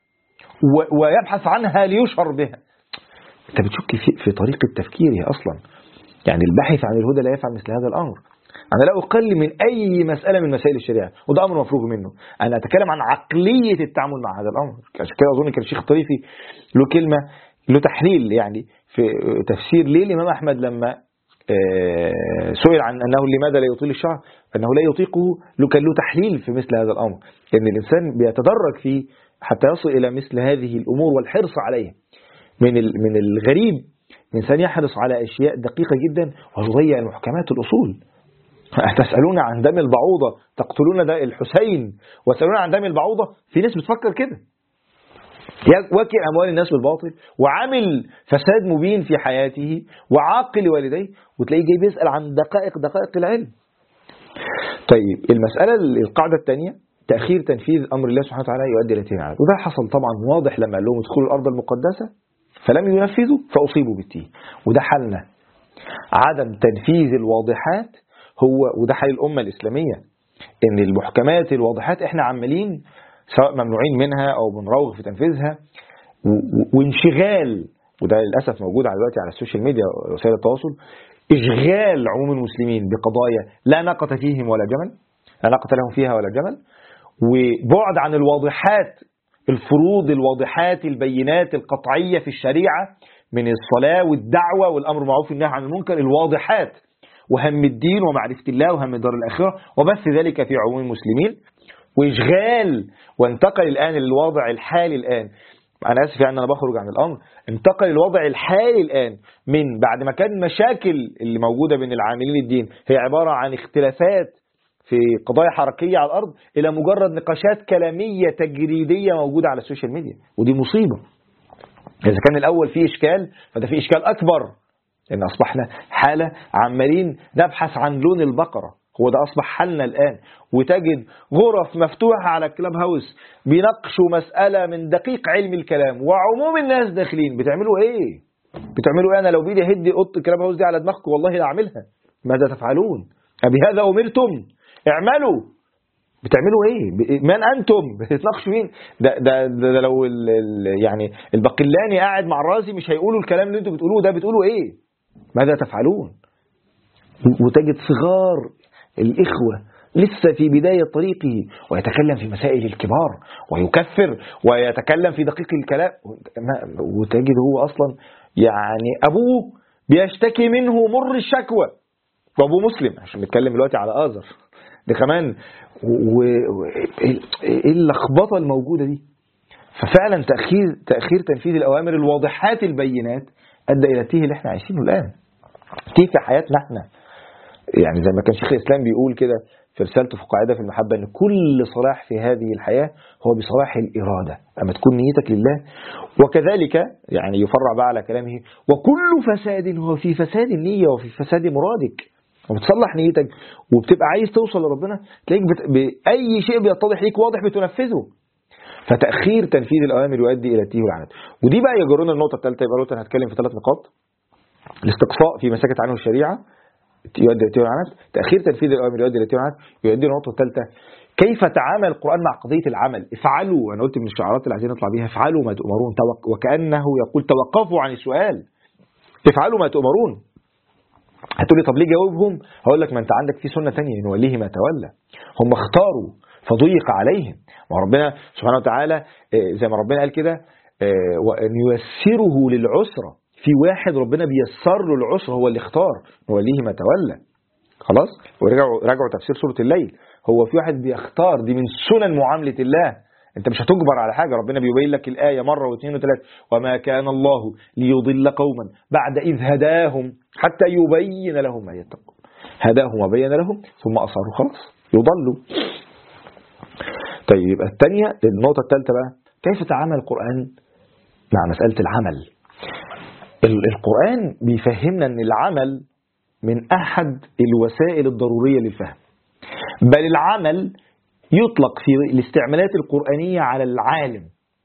ويبحث عنها ليشهر بها. انت بتشك في طريقه تفكيره اصلا. يعني الباحث عن الهدى لا يفعل مثل هذا الامر. أنا لا أقل من أي مسألة من مسائل الشريعة، وده أمر مفروغ منه. أنا أتكلم عن عقلية التعامل مع هذا الأمر. عشان كده أظن كان الشيخ الطريفي له كلمة، له تحليل يعني في تفسير ليه الإمام أحمد لما سئل عن أنه لماذا لا يطيل الشعر، أنه لا يطيقه، كان له تحليل في مثل هذا الأمر، إن الإنسان بيتدرج فيه حتى يصل إلى مثل هذه الأمور والحرص عليها. من الغريب الإنسان يحرص على أشياء دقيقة جدا ويضيع المحكمات الأصول. تسألون عن دم البعوضة تقتلون الحسين وتسألون عن دم البعوضة. في ناس بتفكر كده، واكل أموال الناس بالباطل وعامل فساد مبين في حياته وعاقل والديه، وتلاقيه جاي بيسأل عن دقائق العلم. طيب المسألة القاعدة الثانية تأخير تنفيذ أمر الله سبحانه وتعالى يؤدي إلى التين، وده حصل طبعا واضح لما قال لهم ادخلوا الأرض المقدسة فلم ينفذوا فأصيبوا بالتين. وده حالنا، عدم تنفيذ الواضحات هو، وده حال الأمة الإسلامية، إن المحكمات الواضحات إحنا عمالين سواء ممنوعين منها أو بنراوغ في تنفيذها، وانشغال، وده للأسف موجود دلوقتي على السوشيال ميديا ووسائل التواصل، إشغال عموم المسلمين بقضايا لا ناقة فيهم ولا جمل، لا ناقة لهم فيها ولا جمل، وبعد عن الواضحات، الفروض الواضحات البينات القطعية في الشريعة من الصلاة والدعوة والأمر بالمعروف والنهي عن المنكر، الواضحات، وهم الدين ومعرفة الله وهم الدار الآخرة وبث ذلك في عموم المسلمين، وإشغال. وانتقل الآن للوضع الحالي الآن، أنا آسف يعني أنا بخرج عن الأمر، انتقل الوضع الحالي الآن من بعد ما كان مشاكل اللي موجودة بين العاملين الدين هي عبارة عن اختلافات في قضايا حركية على الأرض إلى مجرد نقاشات كلامية تجريدية موجودة على السوشيال ميديا. ودي مصيبة. إذا كان الأول فيه إشكال فده فيه إشكال أكبر، لأن أصبحنا حالة عمالين نبحث عن لون البقرة. هو ده أصبح حالنا الآن. وتجد غرف مفتوحة على الكلاب هاوس بيناقشوا مسألة من دقيق علم الكلام وعموم الناس داخلين. بتعملوا إيه؟ أنا لو بيدي هدي قط الكلاب هاوس دي على دماغكم والله لا أعملها. ماذا تفعلون؟ أبهذا أمرتم؟ اعملوا. بتعملوا ايه؟ من انتم؟ بتتناقشوا مين؟ ده لو يعني البقلاني قاعد مع الرازي مش هيقولوا الكلام اللي انتم بتقولوه ده. بتقولوا ايه؟ ماذا تفعلون؟ وتجد صغار الإخوة لسه في بداية طريقه ويتكلم في مسائل الكبار ويكفر ويتكلم في دقيق الكلام، وتجد هو أصلا يعني أبوه بيشتكي منه مر الشكوى، وأبوه مسلم، عشان نتكلم دلوقتي على آذر ده كمان. ايه اللخبطة الموجودة دي؟ ففعلا تأخير تنفيذ الأوامر الواضحات البينات أدى إلى التيه اللي احنا عايشينه الآن، تيه في حياتنا احنا. يعني زي ما كان شيخ الإسلام بيقول كده في رسالته في قاعدة في المحبة، أن كل صلاح في هذه الحياة هو بصلاح الإرادة، أما تكون نيتك لله. وكذلك يعني يفرع بقى على كلامه، وكل فساد هو في فساد النية وفي فساد مرادك. وبتصلح نيتك وبتبقى عايز توصل لربنا، تلاقيك بأي شيء بيتضح ليك واضح بتنفذه. فتأخير تنفيذ الأوامر يؤدي إلى التيه والعنت. ودي بقى يجرنا النقطة الثالثة. يبقى أنا هتكلم في 3 نقاط. الاستقصاء في ما سكت عنه الشريعة يؤدي إلى التيه والعنت، تأخير تنفيذ الأوامر يؤدي إلى التيه والعنت، يؤدي النقطة الثالثة كيف تعامل القرآن مع قضية العمل. افعلوا، أنا قلت من الشعارات اللي عايزين نطلع بيها، افعلوا ما تؤمرون، وكأنه يقول توقفوا عن السؤال، افعلوا ما تؤمرون. هتقولي طب ليه جاوبهم؟ هقول لك ما انت عندك في سنة تانية، نوليه ما تولى. هم اختاروا فضيق عليهم. وربنا سبحانه وتعالى زي ما ربنا قال كده وأن ييسره للعسرة. في واحد ربنا بيسر له العسرة، هو اللي اختار نوليه ما تولى. خلاص، ورجعوا تفسير سورة الليل. هو في واحد بيختار، دي من سنن معاملة الله. انت مش هتجبر على حاجة، ربنا بيبين لك الآية مرة واثنين وثلاثة. وما كان الله ليضل قوما بعد إذ هداهم حتى يبين لهم ما يتقون. هداهم وبين لهم ثم أصروا خلاص يضلوا. طيب يبقى الثانية، النقطة الثالثة بقى، كيف تعامل القرآن مع مسألة العمل؟ القرآن بيفهمنا أن العمل من أحد الوسائل الضرورية للفهم، بل العمل يطلق في الاستعمالات القرآنية على العالم.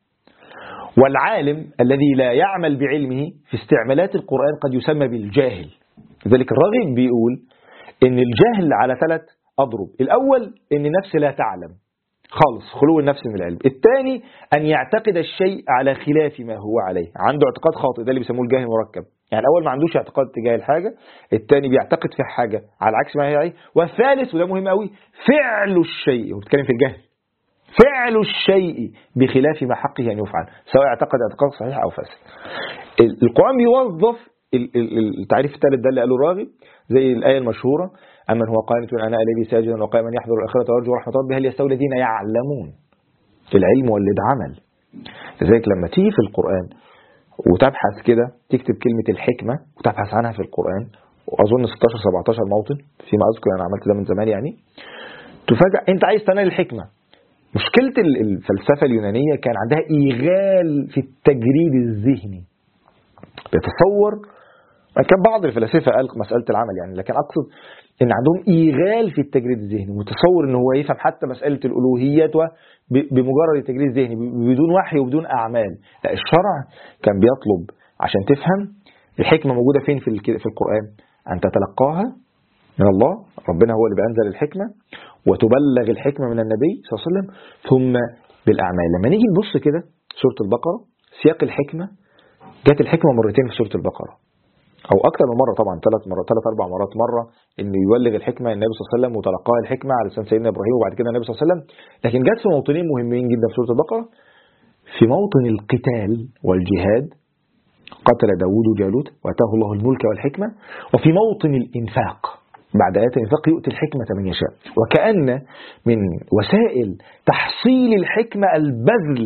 والعالم الذي لا يعمل بعلمه في استعمالات القرآن قد يسمى بالجاهل. لذلك الراغب بيقول إن الجهل على 3 أضرب. الأول إن النفس لا تعلم خالص، خلو النفس من العلم. الثاني أن يعتقد الشيء على خلاف ما هو عليه، عنده اعتقاد خاطئ، ده اللي بيسموه الجهل المركب. يعني الأول ما عندوش اعتقاد تجاه الحاجة، الثاني بيعتقد في حاجة على عكس ما هي عليه، والثالث وده مهم قوي فعل الشيء، وبتكلم في الجهل، فعل الشيء بخلاف ما حقه أن يفعل، سواء اعتقد اعتقاد صحيح أو فاسد. القرآن بيوظف التعريف الثالث ده اللي قاله الراغب زي الآية المشهورة: أمن هو قانت آناء الليل ساجدا وقائما يحذر الآخرة ويرجو رحمة ربه هل يستوي الذين يعلمون. العلم واللي عمل. لذلك لما تيجي في القرآن وتبحث كده، تكتب كلمة الحكمة وتبحث عنها في القرآن، وأظن 16-17 موطن فيما أذكر، أنا عملت ده من زمان يعني، تفاجأ أنت عايز تنال الحكمة. مشكلة الفلسفة اليونانية كان عندها إيغال في التجريد الذهني. بيتصور، كان بعض الفلاسفة قال مسألة العمل يعني، لكن أقصد إن عندهم إيغال في التجريد الذهني، متصور إن هو يفهم حتى مسألة الألوهيات بمجرد التجريد الذهني بدون وحي وبدون أعمال. لا، الشرع كان بيطلب عشان تفهم الحكمة موجودة فين في القرآن، أن تتلقاها من الله، ربنا هو اللي بينزل الحكمة، وتبلغ الحكمة من النبي صلى الله عليه وسلم، ثم بالأعمال. لما نيجي نبص كده سورة البقرة، سياق الحكمة جات الحكمة مرتين في سورة البقرة، أو أكثر من مرة طبعا، 3-4 مرات. مرة إنه يبلغ الحكمة النبي صلى الله عليه وسلم وتلقاها الحكمة على لسان سيدنا إبراهيم، وبعد كده النبي صلى الله عليه وسلم. لكن جات في موطنين مهمين جدا في سورة البقرة، في موطن القتال والجهاد، قتل داود جالوت وآتاه الله الملك والحكمة، وفي موطن الإنفاق بعد آيات الإنفاق يؤتي الحكمة من يشاء. وكأن من وسائل تحصيل الحكمة البذل،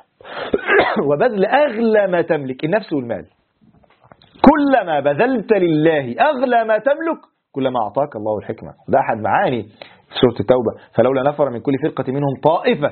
وبذل أغلى ما تملك، النفس والمال. كلما بذلت لله أغلى ما تملك كلما أعطاك الله الحكمة. ده أحد معاني في سورة التوبة: فلولا نفر من كل فرقة منهم طائفة،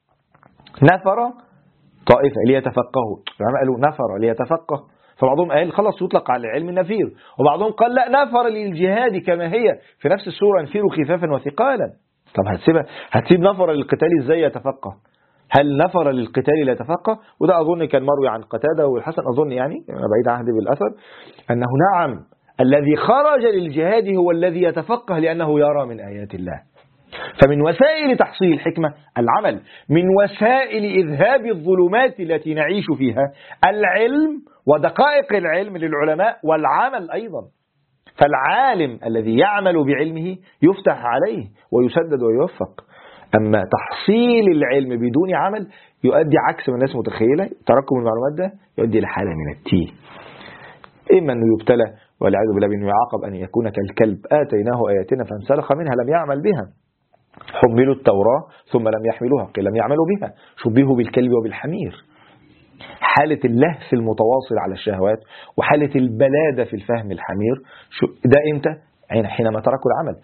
نفر طائفة ليتفقهوا، قالوا نفر ليتفقه، فبعضهم قال خلاص يطلق على العلم النفير، وبعضهم قال لا، نفر للجهاد كما هي في نفس السورة: انفروا خفافا وثقالا. طب هتسيب نفر للقتال ازاي يتفقه؟ هل نفر للقتال لا يتفقه؟ وده أظن كان مروي عن قتادة والحسن، أظن يعني أنا بعيد عهدي بالأثر، أنه نعم الذي خرج للجهاد هو الذي يتفقه لأنه يرى من آيات الله. فمن وسائل تحصيل الحكمة العمل، من وسائل إذهاب الظلمات التي نعيش فيها العلم ودقائق العلم للعلماء والعمل أيضا. فالعالم الذي يعمل بعلمه يفتح عليه ويسدد ويوفق. أما تحصيل العلم بدون عمل يؤدي عكس ما الناس متخيلة، تراكم المعلومات ده يؤدي لحالة من التيه، إما أنه يبتلى والعياذ بالله بأنه يعاقب أن يكون كالكلب آتيناه آياتنا فانسلخ منها لم يعمل بها، حملوا التوراة ثم لم يحملوها قيل لم يعملوا بها، شبهوا بالكلب وبالحمير. حالة اللهث المتواصل على الشهوات وحالة البلادة في الفهم الحمير، ده إمتى؟ حينما تركوا العمل.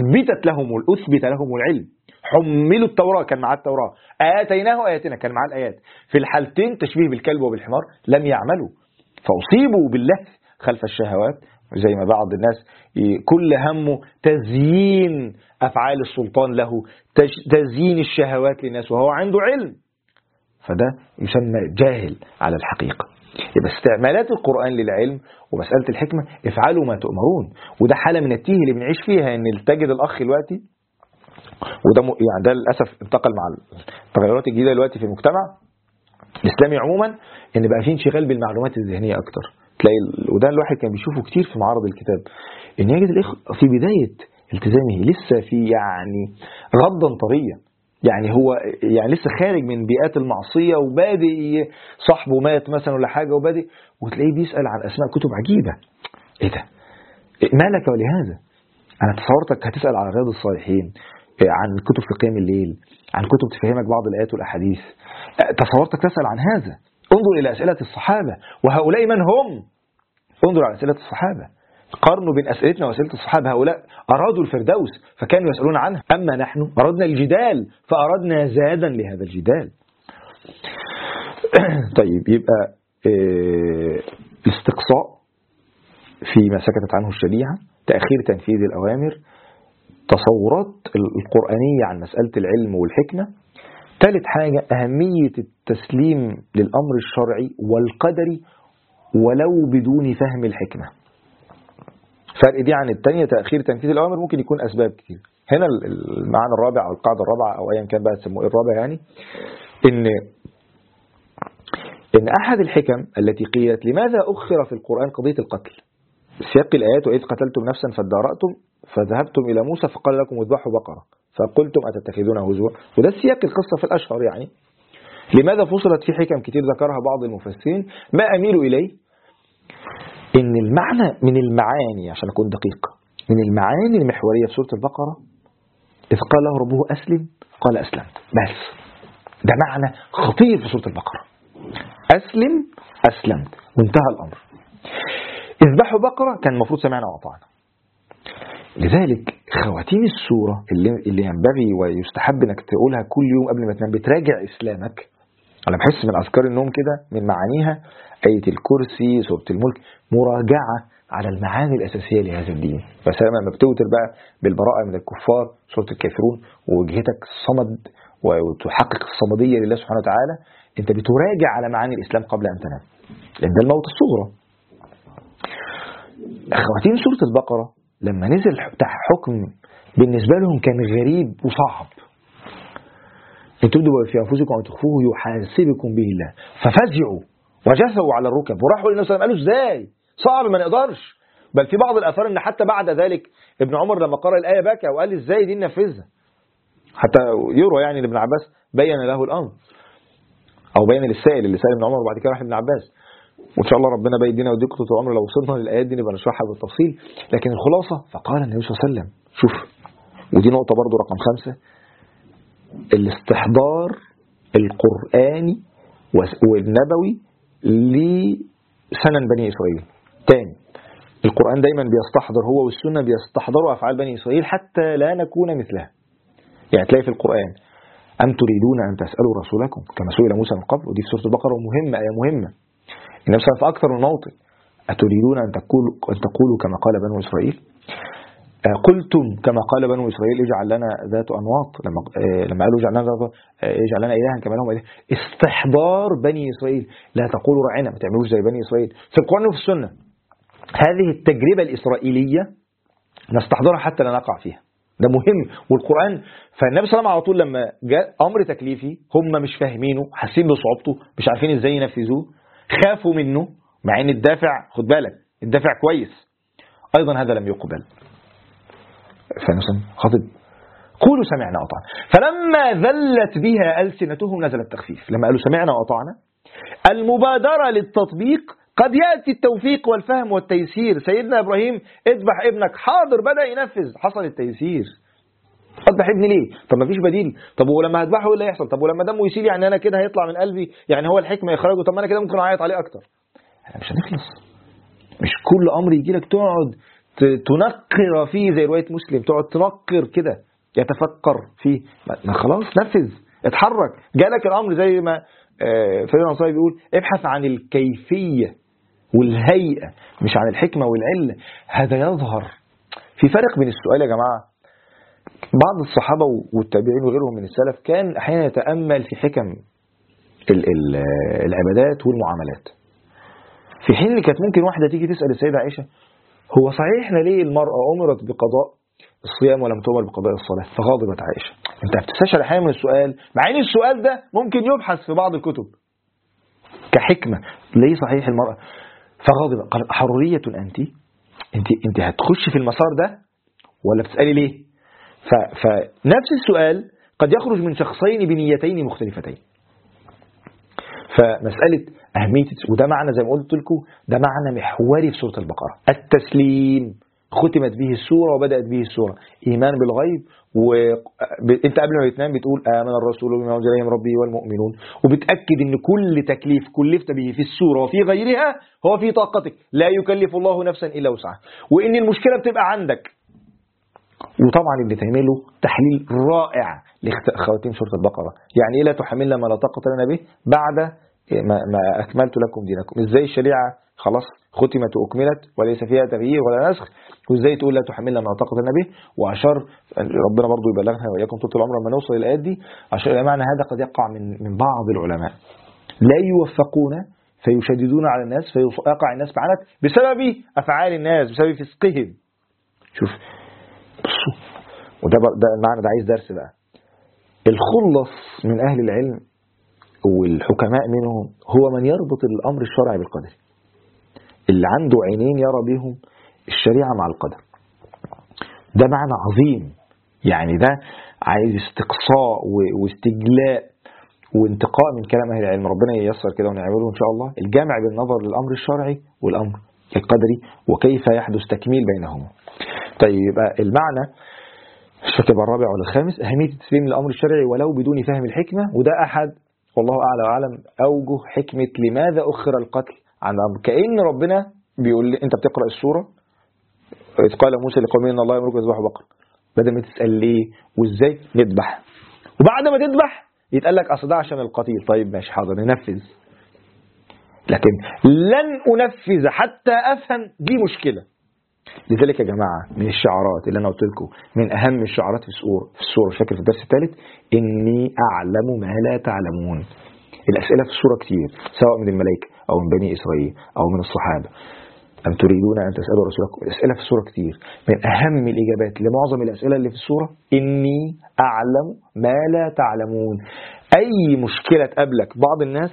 أثبت لهم العلم، حملوا التوراة كان مع التوراة، آتيناه آياتنا كان مع الآيات، في الحالتين تشبيه بالكلب وبالحمار، لم يعملوا فأصيبوا باللهث خلف الشهوات، زي ما بعض الناس كل همه تزيين أفعال السلطان له، تزيين الشهوات للناس وهو عنده علم، فده يسمى جاهل على الحقيقة. يبقى استعمالات القرآن للعلم ومسألة الحكمة افعلوا ما تؤمرون، وده حالة من التيه اللي بنعيش فيها، ان تجد الأخ دلوقتي، وده يعني ده للأسف انتقل مع التغيرات الجديدة دلوقتي في المجتمع الإسلامي عموما، ان بقى فيه انشغال بالمعلومات الذهنية أكتر. تلاقي وده الواحد كان بيشوفه كتير في معارض الكتاب، ان يجد الإخ في بداية التزامه لسه في يعني غضا طريا، يعني هو يعني لسه خارج من بيئات المعصية وبادئ صاحبه مات مثلا ولا حاجة وبادئ، وتلاقيه بيسأل عن أسماء كتب عجيبة. إيه ده؟ ما لك ولهذا؟ أنا تصورتك هتسأل عن رياض الصالحين، عن كتب في قيام الليل، عن كتب تفهمك بعض الآيات والأحاديث. تصورتك تسأل عن هذا. انظر إلى أسئلة الصحابة، وهؤلاء من هم؟ انظر على أسئلة الصحابة، قارنوا بين أسئلتنا وأسئلة الصحابة. هؤلاء أرادوا الفردوس فكانوا يسألون عنها، أما نحن أردنا الجدال فأردنا زادا لهذا الجدال. طيب، يبقى الاستقصاء فيما سكتت عنه الشريعة، تأخير تنفيذ الأوامر، تصورات القرآنية عن مسألة العلم والحكمة. ثالث حاجة أهمية التسليم للأمر الشرعي والقدري ولو بدون فهم الحكمة. فرق دي عن الثانية، تأخير تنفيذ الأوامر ممكن يكون أسباب كتير. هنا المعنى الرابع أو القاعدة الرابعة أو أيا كان بقى تسموه الرابع، يعني إن أحد الحكم التي قيلت لماذا أخر في القرآن قضية القتل، سياق الآيات: وإذ قتلتم نفسا فادارأتم فذهبتم إلى موسى فقال لكم اذبحوا بقرة فقلتم أتتخذونه هزوا، وده سياق القصة في الأشهر. يعني لماذا فصلت في حكم كتير ذكرها بعض المفسرين؟ ما أميل إليه إن المعنى من المعاني، عشان أكون دقيق، من المعاني المحورية في سورة البقرة: إذ قال له ربه أسلم قال أسلمت. بس ده معنى خطير في سورة البقرة. أسلم أسلمت وانتهى الأمر. اذبحوا بقرة كان المفروض سمعنا وأطعنا. لذلك خواتيم السورة اللي ينبغي ويستحب انك تقولها كل يوم قبل ما تنام، بتراجع إسلامك. أنا بحس من أذكار النوم كده من معانيها آية الكرسي، سورة الملك، مراجعة على المعاني الأساسية لهذا الدين. فسلما لما بتوتر بقى بالبراءة من الكفار، سورة الكافرون، ووجهتك الصمد وتحقق الصمدية لله سبحانه وتعالى، انت بتراجع على معاني الإسلام قبل أن تنام، لأن ده الموت الصغرى. خواتيم سورة البقرة لما نزل حكم بالنسبة لهم كان غريب وصعب: إن تبدوا في أنفسكم أو تخفوه يحاسبكم به الله، ففزعوا وجثوا على الركب وراحوا للنبي صلى الله عليه وسلم قالوا إزاي؟ صعب، ما نقدرش. بل في بعض الآثار إن حتى بعد ذلك ابن عمر لما قرأ الآية بكى وقال إزاي دي ننفذها. حتى يروى يعني ابن عباس بين له الأمر، أو بين للسائل اللي سأل ابن عمر وبعد كده راح ابن عباس. وإن شاء الله ربنا بيدينا ويديكم طول العمر لو وصلنا للآيات دي نبقى نشرحها بالتفصيل. لكن الخلاصة: فقال النبي صلى الله عليه وسلم، شوف، ودي نقطة برضو رقم 5، الاستحضار القرآني والنبوي لسنن بني إسرائيل. تاني، القرآن دايما بيستحضر، هو والسنة بيستحضروا أفعال بني إسرائيل حتى لا نكون مثلها. يعني تلاقي في القرآن: أم تريدون أن تسألوا رسولكم كما سئل موسى من قبل، ودي في سورة البقرة ومهمة، آية مهمة. النبي صلى الله عليه وسلم في أكثر من موطن: أتريدون أن تقولوا كما قال بنو إسرائيل، قلتم كما قال بنو إسرائيل اجعل لنا ذات أنواط، لما قالوا اجعل لنا إلها كما لهم إله. استحضار بني إسرائيل، لا تقولوا رعنا، ما تعملوش زي بني إسرائيل، في القرآن وفي السنة. هذه التجربة الإسرائيلية نستحضرها حتى لا نقع فيها، ده مهم. والقرآن، فالنبي صلى الله عليه وسلم على طول لما جاء أمر تكليفي هم مش فاهمينه، حاسين بصعوبته، مش عارفين إزاي ينفذوه، خافوا منه، مع ان الدافع، خد بالك، الدافع كويس، ايضا هذا لم يقبل. فنسم خاطب: قولوا سمعنا وأطعنا. فلما ذلت بها ألسنتهم نزل التخفيف. لما قالوا سمعنا وأطعنا، المبادرة للتطبيق، قد يأتي التوفيق والفهم والتيسير. سيدنا إبراهيم: اذبح ابنك، حاضر، بدأ ينفذ، حصل التيسير. اذبح ابني ليه؟ طب ما فيش بديل. طب ولما هذبحه ايه اللي هيحصل؟ طب ولما دمه يسيل، يعني انا كده هيطلع من قلبي، يعني هو الحكمة يخرجه، طب ما انا كده ممكن اعيط عليه اكتر. احنا مش هنخلص. مش كل امر يجي لك تقعد تنقر فيه زي رواية مسلم، تقعد تنقر كده، يتفكر فيه. ما خلاص، نفذ، اتحرك. جالك الامر زي ما سيدنا صاحب بيقول: ابحث عن الكيفية والهيئة مش عن الحكمة والعلة. هذا يظهر في فرق بين السؤال. يا جماعة، بعض الصحابة والتابعين وغيرهم من السلف كان أحيانا يتأمل في حكم العبادات والمعاملات، في حين كانت ممكن واحدة تيجي تسأل السيدة عائشة: هو صحيح احنا ليه المرأة أمرت بقضاء الصيام ولم تؤمر بقضاء الصلاة؟ فغاضبت عائشة: انت بتستشعر أحيانا من السؤال، مع ان السؤال ده ممكن يبحث في بعض الكتب كحكمة، ليه صحيح المرأة؟ فغاضبت، قالت: حرورية انت هتخش في المسار ده ولا بتسألي ليه؟ فنفس السؤال قد يخرج من شخصين بنيتين مختلفتين. فمسألة أهمية، وده معنى زي ما قلت لكم، ده معنى محوري في سورة البقرة. التسليم ختمت به السورة وبدأت به السورة. إيمان بالغيب، وانت قبل ما بتنام بتقول آمن الرسول بما أنزل إليه من ربه والمؤمنون، وبتأكد ان كل تكليف كلفت به في السورة وفي غيرها هو في طاقتك، لا يكلف الله نفسا إلا وسعها، وإن المشكلة بتبقى عندك. وطبعا ابن تيمية له تحليل رائع لخواتيم سورة البقرة. يعني إيه لا تحملنا ما لا طاقة لنا به بعد ما أكملت لكم دينكم؟ إزاي الشريعة خلاص ختمت وأكملت وليس فيها تغيير ولا نسخ، وإزاي تقول لا تحملنا ما لا طاقة لنا به؟ وأشار ربنا برضو يبلغنا وإياكم طول العمر لما نوصل الآيات دي، أشار إلى معنى هذا قد يقع من بعض العلماء لا يوفقون فيشددون على الناس فيقع الناس بعنت بسبب أفعال الناس، بسبب فسقهم. شوف وده المعنى ده عايز درس بقى. الخلص من أهل العلم والحكماء منهم هو من يربط الأمر الشرعي بالقدر، اللي عنده عينين يرى بهم الشريعة مع القدر. ده معنى عظيم، يعني ده عايز استقصاء واستجلاء وانتقاء من كلام أهل العلم. ربنا ييسر كده ونعمله إن شاء الله الجامع بالنظر للأمر الشرعي والأمر القدري وكيف يحدث تكميل بينهما. طيب يبقى المعنى مش فاكر الرابع ولا الخامس، أهمية التسليم للأمر الشرعي ولو بدون فهم الحكمة. وده أحد والله أعلى وأعلم أوجه حكمة لماذا أخر القتل عن الأمر. كأن ربنا بيقول لي أنت بتقرأ السورة إذ قال موسى لقومه إن الله يأمركم أن تذبحوا بقرة، بدل ما تسأل ليه وإزاي نذبح، وبعد ما تذبح يتقال لك أصل ده عشان القتيل. طيب ماشي حاضر ننفذ، لكن لن أنفذ حتى أفهم، دي مشكلة. لذلك يا جماعة من الشعارات اللي أنا قلت لكم من أهم الشعارات في السورة، فاكر في الدرس الثالث، إني أعلم ما لا تعلمون. الأسئلة في السورة كتير سواء من الملائكة أو من بني إسرائيل أو من الصحابة. أم تريدون أن تسألوا رسولكم؟ الأسئلة في السورة كتير. من أهم الإجابات لمعظم الأسئلة اللي في السورة إني أعلم ما لا تعلمون. أي مشكلة تقابلك بعض الناس،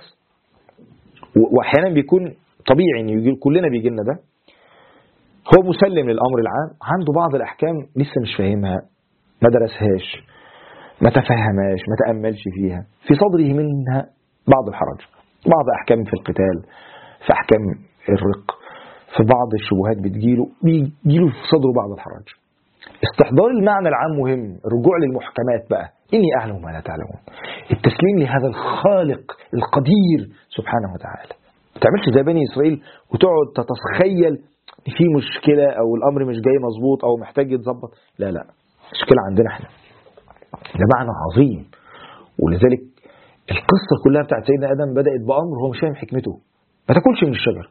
وأحيانا بيكون طبيعي إن كلنا بيجي لنا ده، هو مسلم للأمر العام، عنده بعض الأحكام لسه مش فاهمها، ما درسهاش، ما تفهمهاش، ما تأملش فيها، في صدره منها بعض الحرج، بعض أحكام في القتال، في أحكام الرق، في بعض الشبهات بيجيله في صدره بعض الحرج. استحضار المعنى العام مهم، الرجوع للمحكمات بقى، إني أعلم ما لا تعلمون، التسليم لهذا الخالق القدير سبحانه وتعالى. ما تعملش زي بني إسرائيل وتقعد تتخيل في مشكلة أو الأمر مش جاي مظبوط أو محتاج يتظبط. لا مشكلة عندنا احنا. ده معنى عظيم. ولذلك القصة كلها بتاعت سيدنا آدم بدأت بأمر هو مش فاهم حكمته، ما تاكلش من الشجر.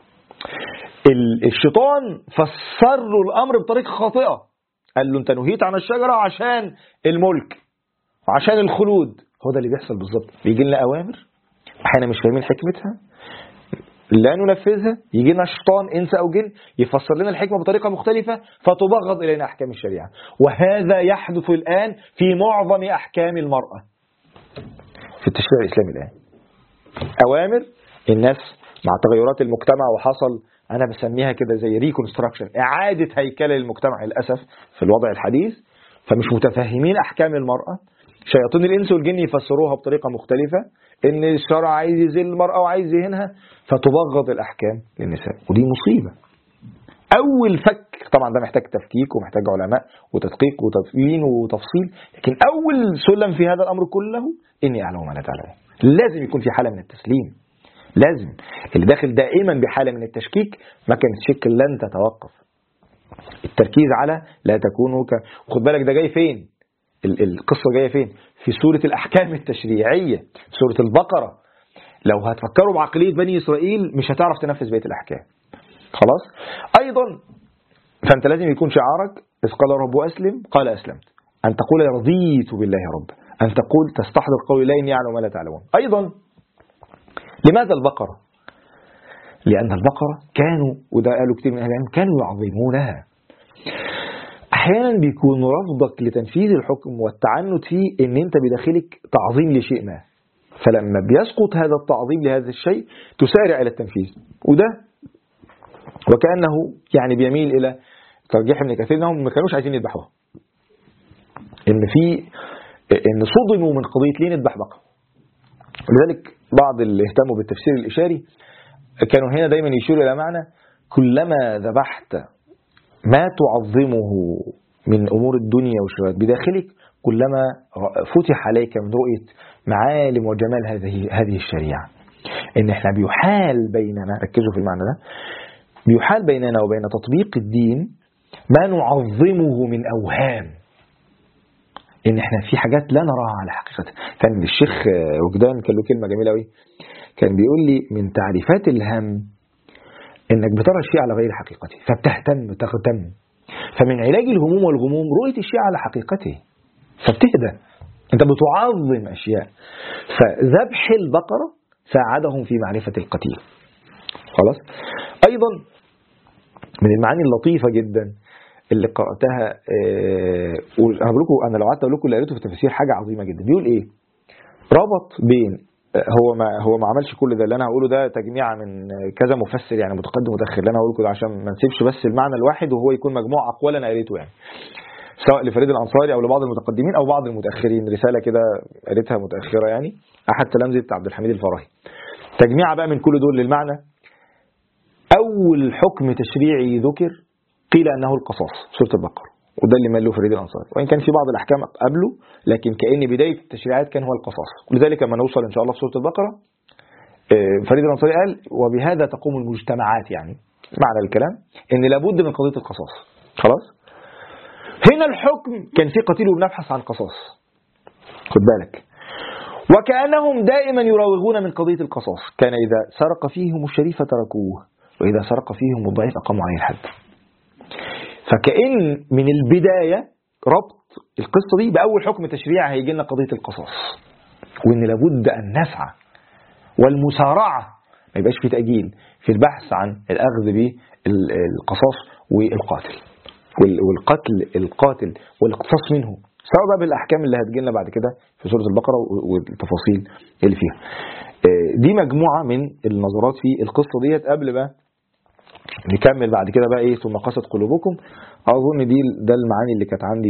الشيطان فسر له الأمر بطريقة خاطئة، قال له أنت نهيت عن الشجرة عشان الملك وعشان الخلود. هو ده اللي بيحصل بالظبط، بيجي لنا أوامر احنا مش فاهمين حكمتها لا ننفذها، يجي لنا الشيطان انس او جن يفسر لنا الحكمه بطريقه مختلفه فتبغض الينا احكام الشريعه. وهذا يحدث الان في معظم احكام المراه في التشريع الاسلامي الان. اوامر الناس مع تغيرات المجتمع، وحصل انا بسميها كده زي ريكونستراكشن، اعاده هيكله للمجتمع للاسف في الوضع الحديث، فمش متفاهمين احكام المراه. شياطين الانس والجن يفسروها بطريقه مختلفه، ان الشرع عايز يذل المرأة وعايز يهينها فتبغض الأحكام للنساء، ودي مصيبة. أول فك طبعا ده محتاج تفكيك ومحتاج علماء وتدقيق وتبيين وتفصيل، لكن أول سلم في هذا الأمر كله إني أعلم ما لا تعلمون. لازم يكون في حالة من التسليم، لازم. اللي داخل دائما بحالة من التشكيك ما كان الشك لن تتوقف. التركيز على لا تكونوا خد بالك ده جاي فين؟ القصة جاية فين؟ في سورة الأحكام التشريعية، سورة البقرة. لو هتفكروا بعقلية بني إسرائيل مش هتعرف تنفذ بقية الأحكام. خلاص؟ أيضا فأنت لازم يكون شعارك إذ قال رب أسلم قال أسلمت، أن تقول رضيت بالله رب، أن تقول تستحضر قول لا إني أعلم ما لا تعلمون. أيضا لماذا البقرة؟ لأن البقرة كانوا، وده قالوا كتير من أهل العلم، كانوا يعظمونها. أحيانا بيكون رفضك لتنفيذ الحكم والتعنت فيه إن أنت بداخلك تعظيم لشيء ما، فلما بيسقط هذا التعظيم لهذا الشيء تسارع إلى التنفيذ. وده وكأنه يعني بيميل إلى ترجيح ابن كثير أنهم ما كانوش عايزين يذبحوها، إن في إن صدموا من قضية ليه نذبح بقرة. ولذلك بعض اللي اهتموا بالتفسير الإشاري كانوا هنا دايما يشيروا إلى معنى كلما ذبحت ما تعظمه من أمور الدنيا والشهوات بداخلك كلما فتح عليك من رؤية معالم وجمال هذه الشريعة. إن إحنا بيحال بيننا، ركزوا في المعنى ده، بيحال بيننا وبين تطبيق الدين ما نعظمه من أوهام. إن إحنا في حاجات لا نراها على حقيقتها. كان الشيخ وجدان كان له كلمة جميلة أوي، كان بيقول لي من تعريفات الهم إنك بترى الشيء على غير حقيقته فبتهتم تغتم. فمن علاج الهموم والغموم رؤية الشيء على حقيقته فبتهدى، أنت بتعظم أشياء. فذبح البقرة ساعدهم في معرفة القتيل. خلاص. أيضا من المعاني اللطيفة جدا اللي قرأتها، أنا لو قعدت أقول لكم اللي قريته في التفسير حاجة عظيمة جدا. بيقول إيه؟ ربط بين هو ما عملش كل ده اللي انا هقوله، ده تجميع من كذا مفسر يعني متقدم ومتاخر، اللي انا هقوله كده عشان ما نسيبش بس المعنى الواحد وهو يكون مجموع اقوال انا قريته يعني، سواء لفريد الانصاري او لبعض المتقدمين او بعض المتاخرين. رساله كده قريتها متاخره يعني، احد تلامذه عبد الحميد الفراهي. تجميع بقى من كل دول للمعنى. اول حكم تشريعي ذكر قيل انه القصاص، سوره البقره، وده اللي ماله فريد الانصاري، وان كان في بعض الاحكام قبله لكن كأن بدايه التشريعات كان هو القصاص. ولذلك لما نوصل ان شاء الله في سوره البقره فريد الانصاري قال وبهذا تقوم المجتمعات، يعني معنى الكلام ان لابد من قضيه القصاص. خلاص. هنا الحكم كان في قتيل وبنبحث عن قصاص، خد بالك. وكأنهم دائما يراوغون من قضيه القصاص. كان اذا سرق فيهم الشريف تركوه واذا سرق فيهم الضعيف اقاموا عليه الحد. فكأن من البداية ربط القصة دي بأول حكم تشريع هيجي لنا قضية القصاص، وإن لابد أن نسعى والمسارعة، ما يبقاش في تأجيل في البحث عن الأخذ بالقصاص والقاتل القاتل والاقتصاص منه، سواء بقى بالأحكام اللي هتجي لنا بعد كده في سورة البقرة والتفاصيل اللي فيها. دي مجموعة من النظرات في القصة ديت. قبل بقى نكمل بعد كده بقى ايه ثم قست قلوبكم، اظن ده المعاني اللي كانت عندي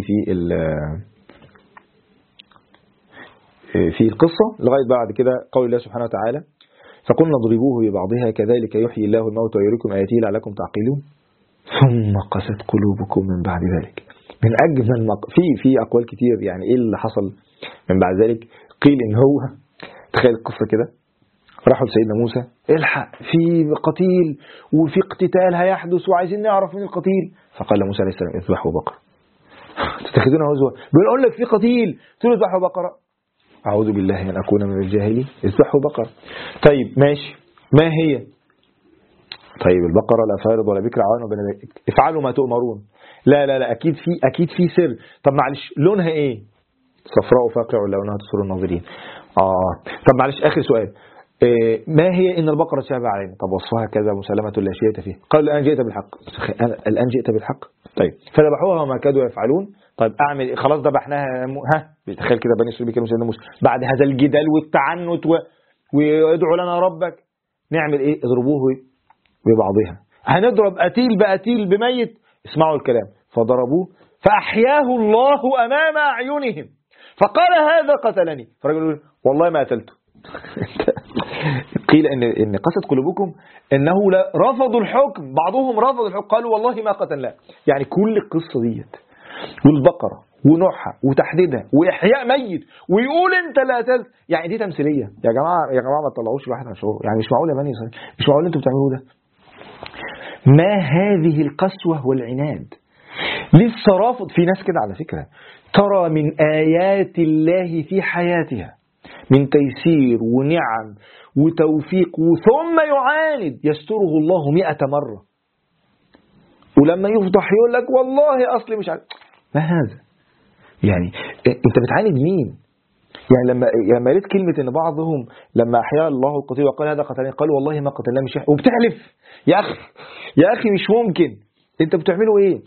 في القصة لغاية بعد كده. قول الله سبحانه وتعالى فقلنا اضربوه ببعضها كذلك يحيي الله الموتى ويريكم آياته لعلكم تعقلون ثم قست قلوبكم من بعد ذلك. من أجمل في أقوال كتير يعني ايه اللي حصل من بعد ذلك. قيل ان هو تخيل القصة كده، راحوا لسيدنا موسى الحق في قتيل وفي اقتتال هيحدث وعايزين نعرف مين القتيل. فقال موسى عليه السلام اذبحوا بقرة. تتخذونها هزوا، بيقول لك في قتيل تقول اذبحوا بقرة. أعوذ بالله أن أكون من الجاهلين. اذبحوا بقرة. طيب ماشي، ما هي؟ طيب البقرة لا فارض ولا بكر عوان وبين ذلك، افعلوا ما تؤمرون. لا أكيد في سر. طب معلش لونها ايه؟ صفراء فاقع لونها تسر الناظرين. طب معلش آخر سؤال، ما هي إن البقرة شابه علينا؟ طب وصفها كذا مسلمة لا شيء فيه. قال الآن جئت بالحق. الآن جئت بالحق. طيب فذبحوها وما كادوا يفعلون. طيب أعمل خلاص ذبحناها. تخيل كده بني إسرائيل بيكلموا سيدنا موسى بعد هذا الجدال والتعنت ويدعو لنا ربك، نعمل إيه؟ اضربوه ببعضها. هنضرب قتيل بقتيل بميت. اسمعوا الكلام. فضربوه فأحياه الله أمام أعينهم فقال هذا قتلني. فالرجل يقول والله ما قتلته. قيل إن قست قلوبكم إنه رفضوا الحكم، بعضهم رفض الحكم قالوا والله ما قتلنا. يعني كل القصة ديت والبقرة ونوحها وتحديدها وإحياء ميت ويقول أنت لا قتلت، يعني دي تمثيلية يا جماعة ما تطلعوش الواحد عن شعور. يعني مش معقول يا بني إسرائيل، مش معقول أنتوا بتعملوه ده. ما هذه القسوة والعناد؟ لسه رافض. في ناس كده على فكرة ترى من آيات الله في حياتها من تيسير ونعم وتوفيق ثم يعاند يستره الله 100 مرة، ولما يفضح يقول لك والله أصلي مش عارف. ما هذا؟ يعني أنت بتعاند مين؟ يعني لما قريت كلمة إن بعضهم لما أحيا الله القتيل وقال هذا قتلني قال والله ما قتلناه مش وبتحلف. يا أخي مش ممكن، أنت بتعملوا إيه؟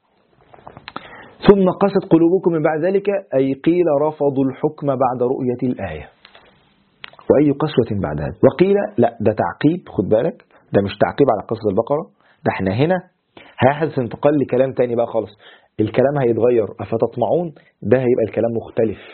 ثم قست قلوبكم من بعد ذلك أي قيل رفضوا الحكم بعد رؤية الآية. وأي قسوة بعد هذا. وقيل لا ده تعقيب، خد بالك ده مش تعقيب على قصة البقرة، ده احنا هنا هيحدث انتقال لكلام تاني بقى خالص. الكلام هيتغير. أفتطمعون ده هيبقى الكلام مختلف.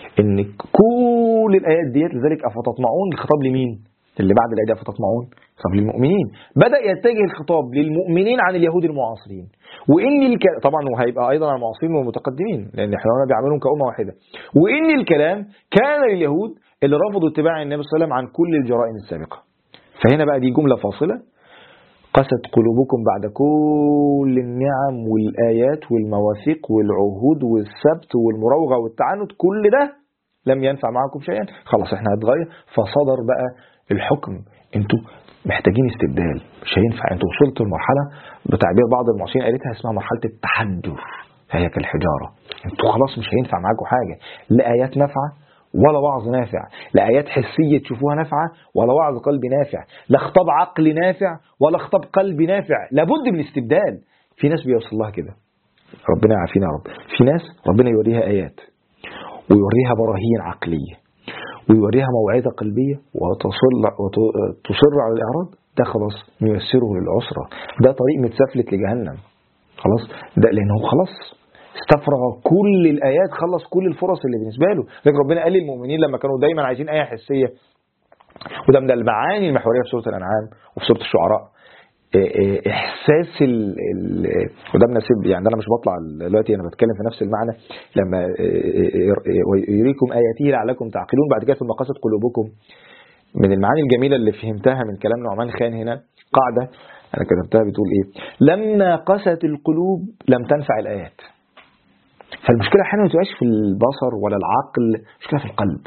ان كل الايات ديت لذلك افتطمعون الخطاب لمين؟ اللي بعد الايه دي افتطمعون خطاب للمؤمنين. بدا يتجه الخطاب للمؤمنين عن اليهود المعاصرين، وان طبعا وهيبقى ايضا على المعاصرين والمتقدمين لان احنا بيعملون كأمة واحده. وان الكلام كان لليهود اللي رفضوا اتباع النبي صلى الله عليه وسلم عن كل الجرائم السابقه. فهنا بقى دي جمله فاصله: قست قلوبكم بعد كل النعم والآيات والمواثيق والعهود والسبت والمراوغة والتعنت، كل ده لم ينفع معكم شيئا، خلاص احنا هنتغير. فصدر بقى الحكم: انتوا محتاجين استبدال، مش هينفع، انتوا وصلتوا لمرحلة بتعبير بعض المعاصرين قالتها اسمها مرحلة التحجر، فهي كالحجارة، انتوا خلاص مش هينفع معاكم حاجة، لا آيات نافعة ولا وعظ نافع، لا آيات حسية تشوفوها نافعة ولا وعظ قلب نافع، لا خطاب عقل نافع ولا خطاب قلب نافع، لابد من استبدال. في ناس بيوصل لها كده، ربنا يعافينا يا رب. في ناس ربنا يوريها آيات ويوريها براهين عقلية ويوريها موعظة قلبية وتصر على الإعراض، ده خلاص ييسره للعسرة، ده طريق متسفلت لجهنم خلاص، ده لأنه خلاص استفرغ كل الآيات، خلص كل الفرص اللي بالنسبة له. لكن ربنا قال للمؤمنين لما كانوا دايما عايزين آية حسية، وده من المعاني المحورية في سورة الأنعام وفي سورة الشعراء، إحساس وده مناسب يعني، أنا مش بطلع دلوقتي، أنا بتكلم في نفس المعنى، لما يريكم آياته لعلكم تعقلون، بعد كده ثم قست قلوبكم. من المعاني الجميلة اللي فهمتها من كلام نعمان خان هنا قاعدة أنا كتبتها بتقول إيه: لما قست القلوب لم تنفع الآيات. فالمشكلة أحيانا ما تبقاش في البصر ولا العقل، مشكلة في القلب.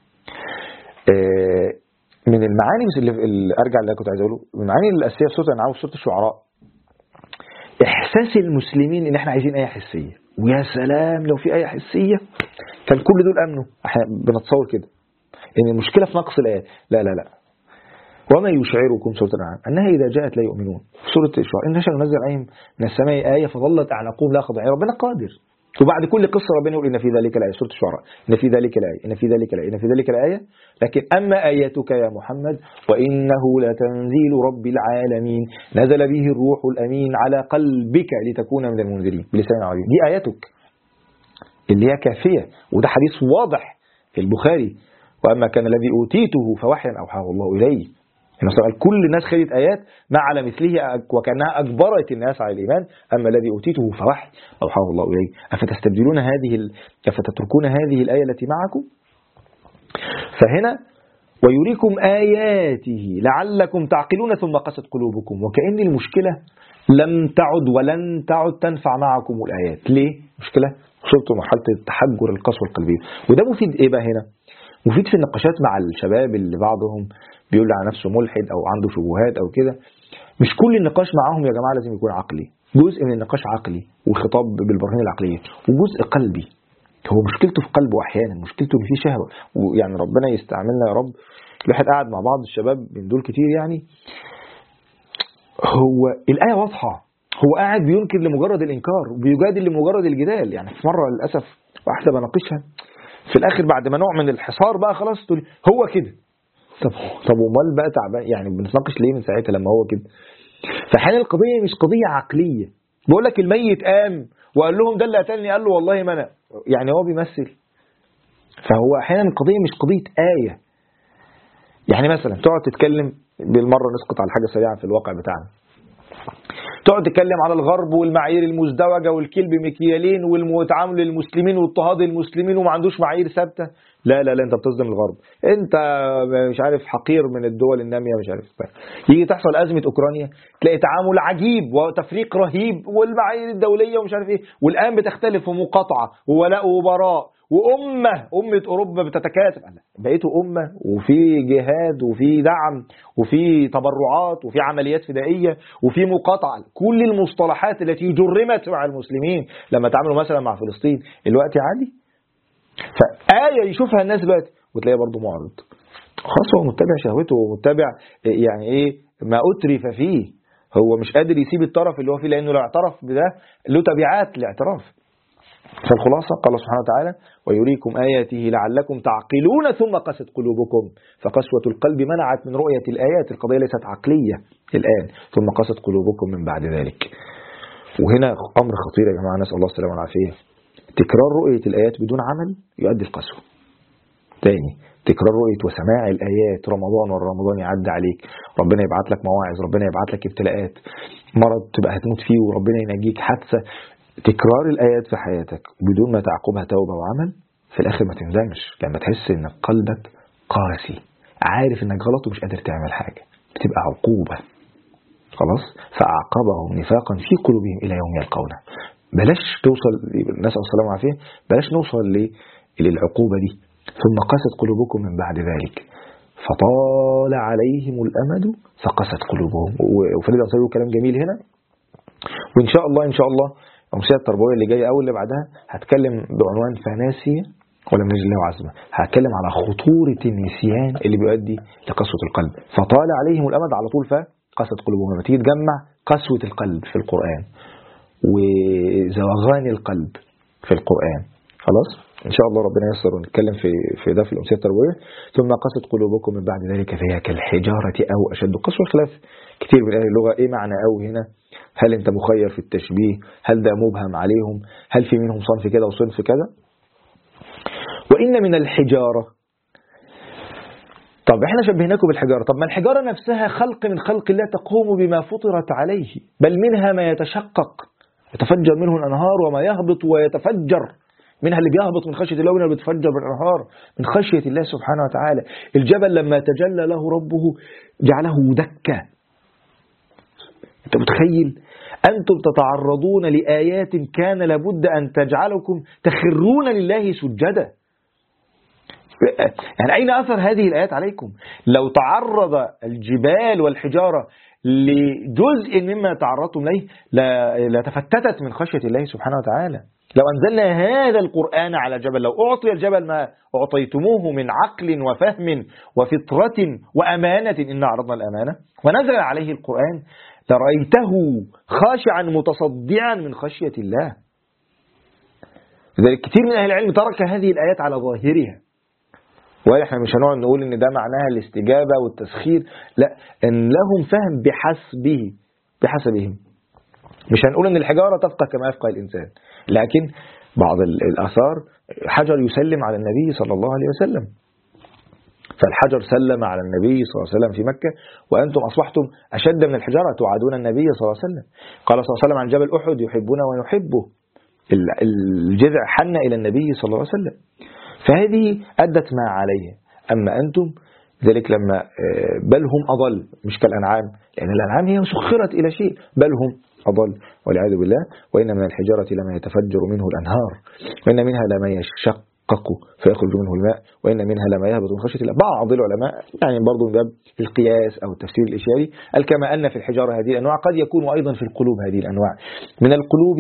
من المعاني بس اللي أرجع اللي كنت عايز أقوله، من المعاني الأساسية في سورة الأنعام وفي سورة الشعراء إحساس المسلمين إن إحنا عايزين آية حسية، ويا سلام لو في آية حسية كان كل دول أمنوا. إحنا بنتصور كده إن المشكلة في نقص الآيات، لا لا لا. وما يشعركم سورة الأنعام أنها إذا جاءت لا يؤمنون. في سورة الشعراء: إن نشأ ننزل عليهم من السماء آية فظلت أعناقهم لا خاضعين. ربنا قادر. وبعد كل قصة ربنا يقول إن في ذلك الآية، سورة الشعراء، إن في ذلك الآية، إن في ذلك الآية، إن في ذلك الآية. لكن أما آياتك يا محمد وإنه لتنزيل رب العالمين نزل به الروح الأمين على قلبك لتكون من المنذرين بلسان عربي. دي آياتك اللي هي كافية، وده حديث واضح في البخاري: وأما كان الذي أوتيته فوحيا أوحاه الله إليه. قال كل الناس خدت آيات ما على مثله وكأنها أجبرت الناس على الإيمان. أما الذي أوتيته فوحي أوحاه الله إليه. أفتستبدلون أفتتركون هذه الآية التي معكم. فهنا ويريكم آياته لعلكم تعقلون ثم قست قلوبكم، وكأن المشكلة لم تعد ولن تعد تنفع معكم الآيات. ليه؟ مشكلة وصلتوا مرحلة التحجر القسوة القلبية. وده مفيد إيه بقى هنا؟ مفيد في النقاشات مع الشباب اللي بعضهم بيقول على نفسه ملحد أو عنده شبهات أو كده. مش كل النقاش معاهم يا جماعة لازم يكون عقلي، جزء من النقاش عقلي وخطاب بالبراهين العقلية، وجزء قلبي. هو مشكلته في قلبه أحيانا، مشكلته إن فيه شهوة، ويعني ربنا يستعملنا يا رب. الواحد قاعد مع بعض الشباب من دول كتير، يعني هو الآية واضحة، هو قاعد بينكر لمجرد الإنكار وبيجادل لمجرد الجدال. يعني في مرة للأسف واحدة بناقشها، في الآخر بعد ما نوع من الحصار بقى خلاص تقول هو كده. طب ومال بقى تعبان، يعني بنتناقش ليه من ساعتها لما هو كده؟ فحين القضية مش قضية عقلية. بقول لك الميت قام وقال لهم ده اللي قتلني، قال له والله ما أنا، يعني هو بيمثل. فهو أحيانا القضية مش قضية آية. يعني مثلا تقعد تتكلم بالمرة، نسقط على حاجة سريعة في الواقع بتاعنا، تقعد تتكلم على الغرب والمعايير المزدوجة والكلب مكيالين والتعامل للمسلمين واضطهاد المسلمين وما عندوش معايير ثابتة. لا لا لا، انت بتصدم الغرب، انت مش عارف حقير من الدول النامية، مش عارف. يجي تحصل أزمة أوكرانيا تلاقي تعامل عجيب وتفريق رهيب والمعايير الدولية ومش عارف ايه، والآن بتختلف ومقاطعة وولاء وبراء، أمة أوروبا بتتكاتف. بقيتوا أمة وفي جهاد وفي دعم وفي تبرعات وفي عمليات فدائية وفي مقاطعة، كل المصطلحات التي جرمت مع المسلمين لما تعاملوا مثلا مع فلسطين الوقت عادي. فآية يشوفها الناس دلوقتي وتلاقيه برضه معرض، خلاص هو متبع شهوته ومتبع يعني ايه ما أترف فيه، هو مش قادر يسيب الطرف اللي هو فيه، لأنه لو اعترف بده له تبعات الاعتراف. فالخلاصة قال الله سبحانه وتعالى: ويريكم آياته لعلكم تعقلون ثم قست قلوبكم. فقسوة القلب منعت من رؤية الآيات، القضية ليست عقلية الآن. ثم قست قلوبكم من بعد ذلك. وهنا أمر خطير يا جماعة، نسأل الله السلامة والعافية. تكرار رؤية الآيات بدون عمل يؤدي القسوة. تاني تكرار رؤية وسماع الآيات، رمضان ورا رمضان يعدي عليك، ربنا يبعت لك مواعظ، ربنا يبعت لك ابتلاءات، مرض تبقى هتموت فيه وربنا ينجيك، حادثة، تكرار الآيات في حياتك بدون ما تعقبها توبة وعمل، في الآخر ما تندمش لما تحس إن قلبك قاسي عارف إنك غلط ومش قادر تعمل حاجة، بتبقى عقوبة خلاص. فأعقبهم نفاقا في قلوبهم إلى يوم يلقونه. بلاش توصل، نسأل الله السلامة والعافية، بلاش نوصل للعقوبة دي. ثم قست قلوبكم من بعد ذلك فطال عليهم الأمد فقست قلوبهم. وفريد أنصاري كلام جميل هنا. وإن شاء الله الأمثلة التربوية اللي جاية أو اللي بعدها هتكلم بعنوان فناسية ولم نجد له عزمة. هتكلم على خطورة النسيان اللي بيؤدي لقسوة القلب. فطال عليهم الأمد على طول فقست قلوبهم. لما تيجي تجمع قسوة القلب في القرآن وزوغان القلب في القرآن، خلاص إن شاء الله ربنا ييسر ونتكلم في ده في الأمثلة التربوية. ثم قست قلوبكم من بعد ذلك فهي كالحجارة أو أشد قسوة. خلاف كتير من أهل اللغة إيه معنى أو هنا؟ هل أنت مخير في التشبيه؟ هل ده مبهم عليهم؟ هل في منهم صنف كده وصنف كده؟ وإن من الحجارة، طب احنا شبهناكم بالحجارة، طب ما الحجارة نفسها خلق من خلق الله تقوم بما فطرت عليه، بل منها ما يتشقق يتفجر منه الأنهار وما يهبط ويتفجر منها اللي بيهبط من خشية الله ومنها اللي بيتفجر بالأنهار من خشية الله سبحانه وتعالى. الجبل لما تجلى له ربه جعله دكا. انت متخيل؟ أنتم تتعرضون لآيات كان لابد أن تجعلكم تخرون لله سجدا. يعني أين أثر هذه الآيات عليكم؟ لو تعرض الجبال والحجارة لجزء مما تعرضتم له لتفتتت من خشية الله سبحانه وتعالى. لو أنزلنا هذا القرآن على جبل، لو أعطي الجبل ما أعطيتموه من عقل وفهم وفطرة وأمانة، إن عرضنا الأمانة، ونزل عليه القرآن لرأيته خاشعا متصدعا من خشية الله. لذلك كثير من أهل العلم ترك هذه الآيات على ظاهرها، وإحنا مش هنقعد نقول إن ده معناها الاستجابة والتسخير، لا، إن لهم فهم بحسبهم. مش هنقول إن الحجارة تفقه كما يفقه الإنسان، لكن بعض الآثار حجر يسلم على النبي صلى الله عليه وسلم، فالحجر سلم على النبي صلى الله عليه وسلم في مكة، وأنتم أصبحتم أشد من الحجارة تعادون النبي صلى الله عليه وسلم. قال صلى الله عليه وسلم عن جبل أحد يحبنا ونحبه، الجذع حن إلى النبي صلى الله عليه وسلم، فهذه أدت ما عليه. أما أنتم ذلك لما بل هم أضل، مش كالأنعام، لأن الأنعام هي سخرت إلى شيء، بل هم أضل والعياذ بالله. وإن من الحجارة لما يتفجر منه الأنهار وإن منها لما يشقق فيخرج منه الماء وإن منها لما يهبط من خشية الله. بعض العلماء يعني برضو من باب القياس أو التفسير الإشاري قال كما أن في الحجارة هذه الأنواع قد يكون أيضا في القلوب هذه الأنواع. من القلوب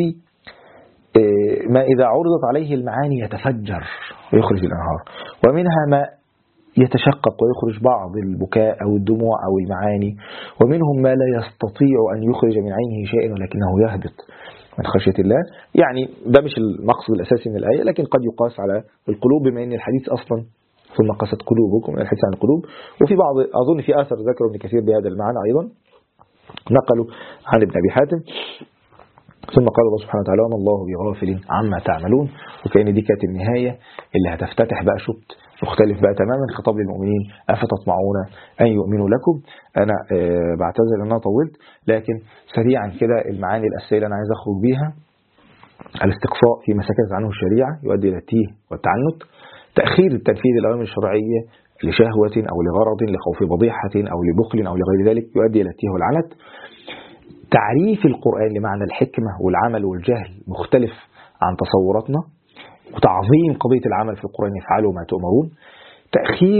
ما إذا عرضت عليه المعاني يتفجر ويخرج الأنهار، ومنها ما يتشقق ويخرج بعض البكاء أو الدموع أو المعاني، ومنهم ما لا يستطيع أن يخرج من عينه شيئا ولكنه يهبط من خشية الله. يعني ده مش المقصد الأساسي من الآية، لكن قد يقاس على القلوب بما أن الحديث أصلا ثم قست قلوبكم، الحديث عن القلوب. وفي بعض أظن في آثر ذكر ابن كثير بهذا المعنى أيضا، نقلوا عن ابن أبي حاتم. ثم قال الله سبحانه وتعالى وما الله بغافل عما تعملون. وكأن دي كانت النهاية اللي هتفتتح بقى شوط مختلف بقى تماما، خطاب للمؤمنين أفتطمعون أن يؤمنوا لكم. أنا بعتذر أن أنا طولت، لكن سريعا كده المعاني الأساسية اللي أنا عايز أخرج بيها: الاستقصاء في ما سكتت عنه الشريعة يؤدي إلى التيه والتعنت، تأخير التنفيذ الأوامر الشرعية لشهوة أو لغرض لخوف فضيحة أو لبخل أو لغير ذلك يؤدي إلى التيه والعنت، تعريف القرآن لمعنى الحكمة والعمل والجهل مختلف عن تصوراتنا، وتعظيم قضية العمل في القرآن يفعلوا ما تؤمرون، تأخير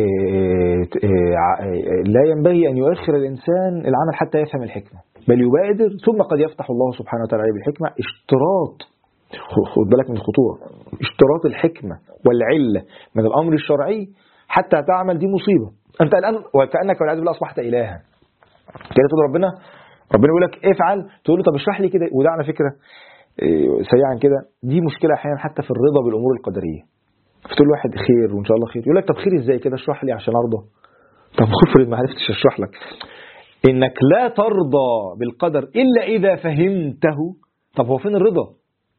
لا ينبغي أن يؤخر الإنسان العمل حتى يفهم الحكمة بل يبادر، ثم قد يفتح الله سبحانه وتعالى بالحكمة. اشتراط، خد بالك من الخطورة، اشتراط الحكمة والعلة من الأمر الشرعي حتى تعمل، دي مصيبة. أنت الآن وكأنك والعياذ بالله أصبحت إلها كده، تقول ربنا يقول لك افعل، تقول له طب اشرح لي كده. وده على فكرة سريعا كده دي مشكلة أحيانا حتى في الرضا بالأمور القدرية. فتقول واحد خير وإن شاء الله خير، يقول لك طب خير إزاي كده، اشرح لي عشان أرضى. طب افرض ما عرفتش اشرح لك. إنك لا ترضى بالقدر إلا إذا فهمته. طب هو فين الرضا؟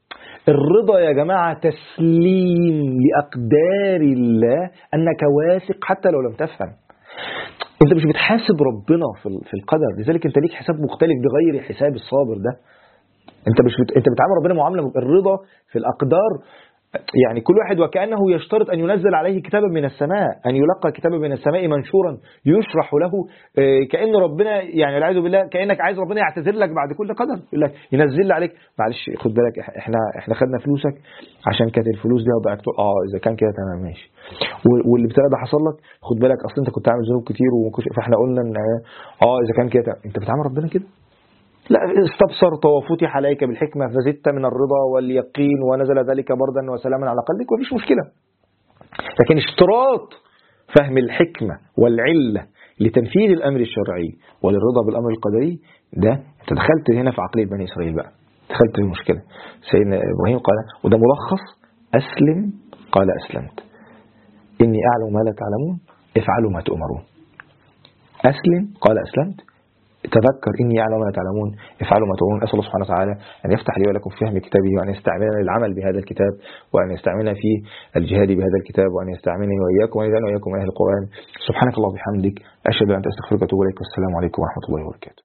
الرضا يا جماعة تسليم لأقدار الله، أنك واثق حتى لو لم تفهم. أنت مش بتحاسب ربنا في القدر، لذلك أنت ليك حساب مختلف بغير حساب الصابر ده. أنت بتعامل ربنا معاملة. الرضا في الأقدار يعني كل واحد وكأنه يشترط أن ينزل عليه كتابا من السماء، أن يلقى كتابا من السماء منشورا يشرح له، كأن ربنا يعني والعياذ بالله كأنك عايز ربنا يعتذر لك بعد كل قدر، يقول لك ينزل عليك معلش خد بالك احنا خدنا فلوسك عشان كانت الفلوس دي وضعك، اذا كان كده تمام ماشي، واللي ابتلى ده حصل لك خد بالك اصل انت كنت عامل ذنوب كتير فاحنا قلنا ان اذا كان كده انت بتعامل ربنا كده. لا، استبصرت وفتح عليك بالحكمة فزدت من الرضا واليقين ونزل ذلك بردا وسلاما على قلبك، ومفيش مشكلة. لكن اشتراط فهم الحكمة والعلة لتنفيذ الأمر الشرعي وللرضا بالأمر القدري، ده انت دخلت هنا في عقلية بني إسرائيل بقى، دخلت في المشكلة. سيدنا إبراهيم قال، وده ملخص، أسلم قال أسلمت، إني أعلم ما لا تعلمون افعلوا ما تؤمرون. أسلم قال أسلمت، تذكر إني أعلم ما تعلمون افعلوا ما تؤمرون. أسأل الله سبحانه وتعالى أن يفتح لي ولكم في فهم كتابه، وأن يستعملنا للعمل بهذا الكتاب، وأن يستعملنا في الجهاد بهذا الكتاب، وأن يستعملني وإياكم وأن يجعلنا وإياكم من أهل القرآن. سبحانك اللهم وبحمدك أشهد أن لا إله إلا أنت أستغفرك وأتوب إليك، والسلام عليكم ورحمة الله وبركاته.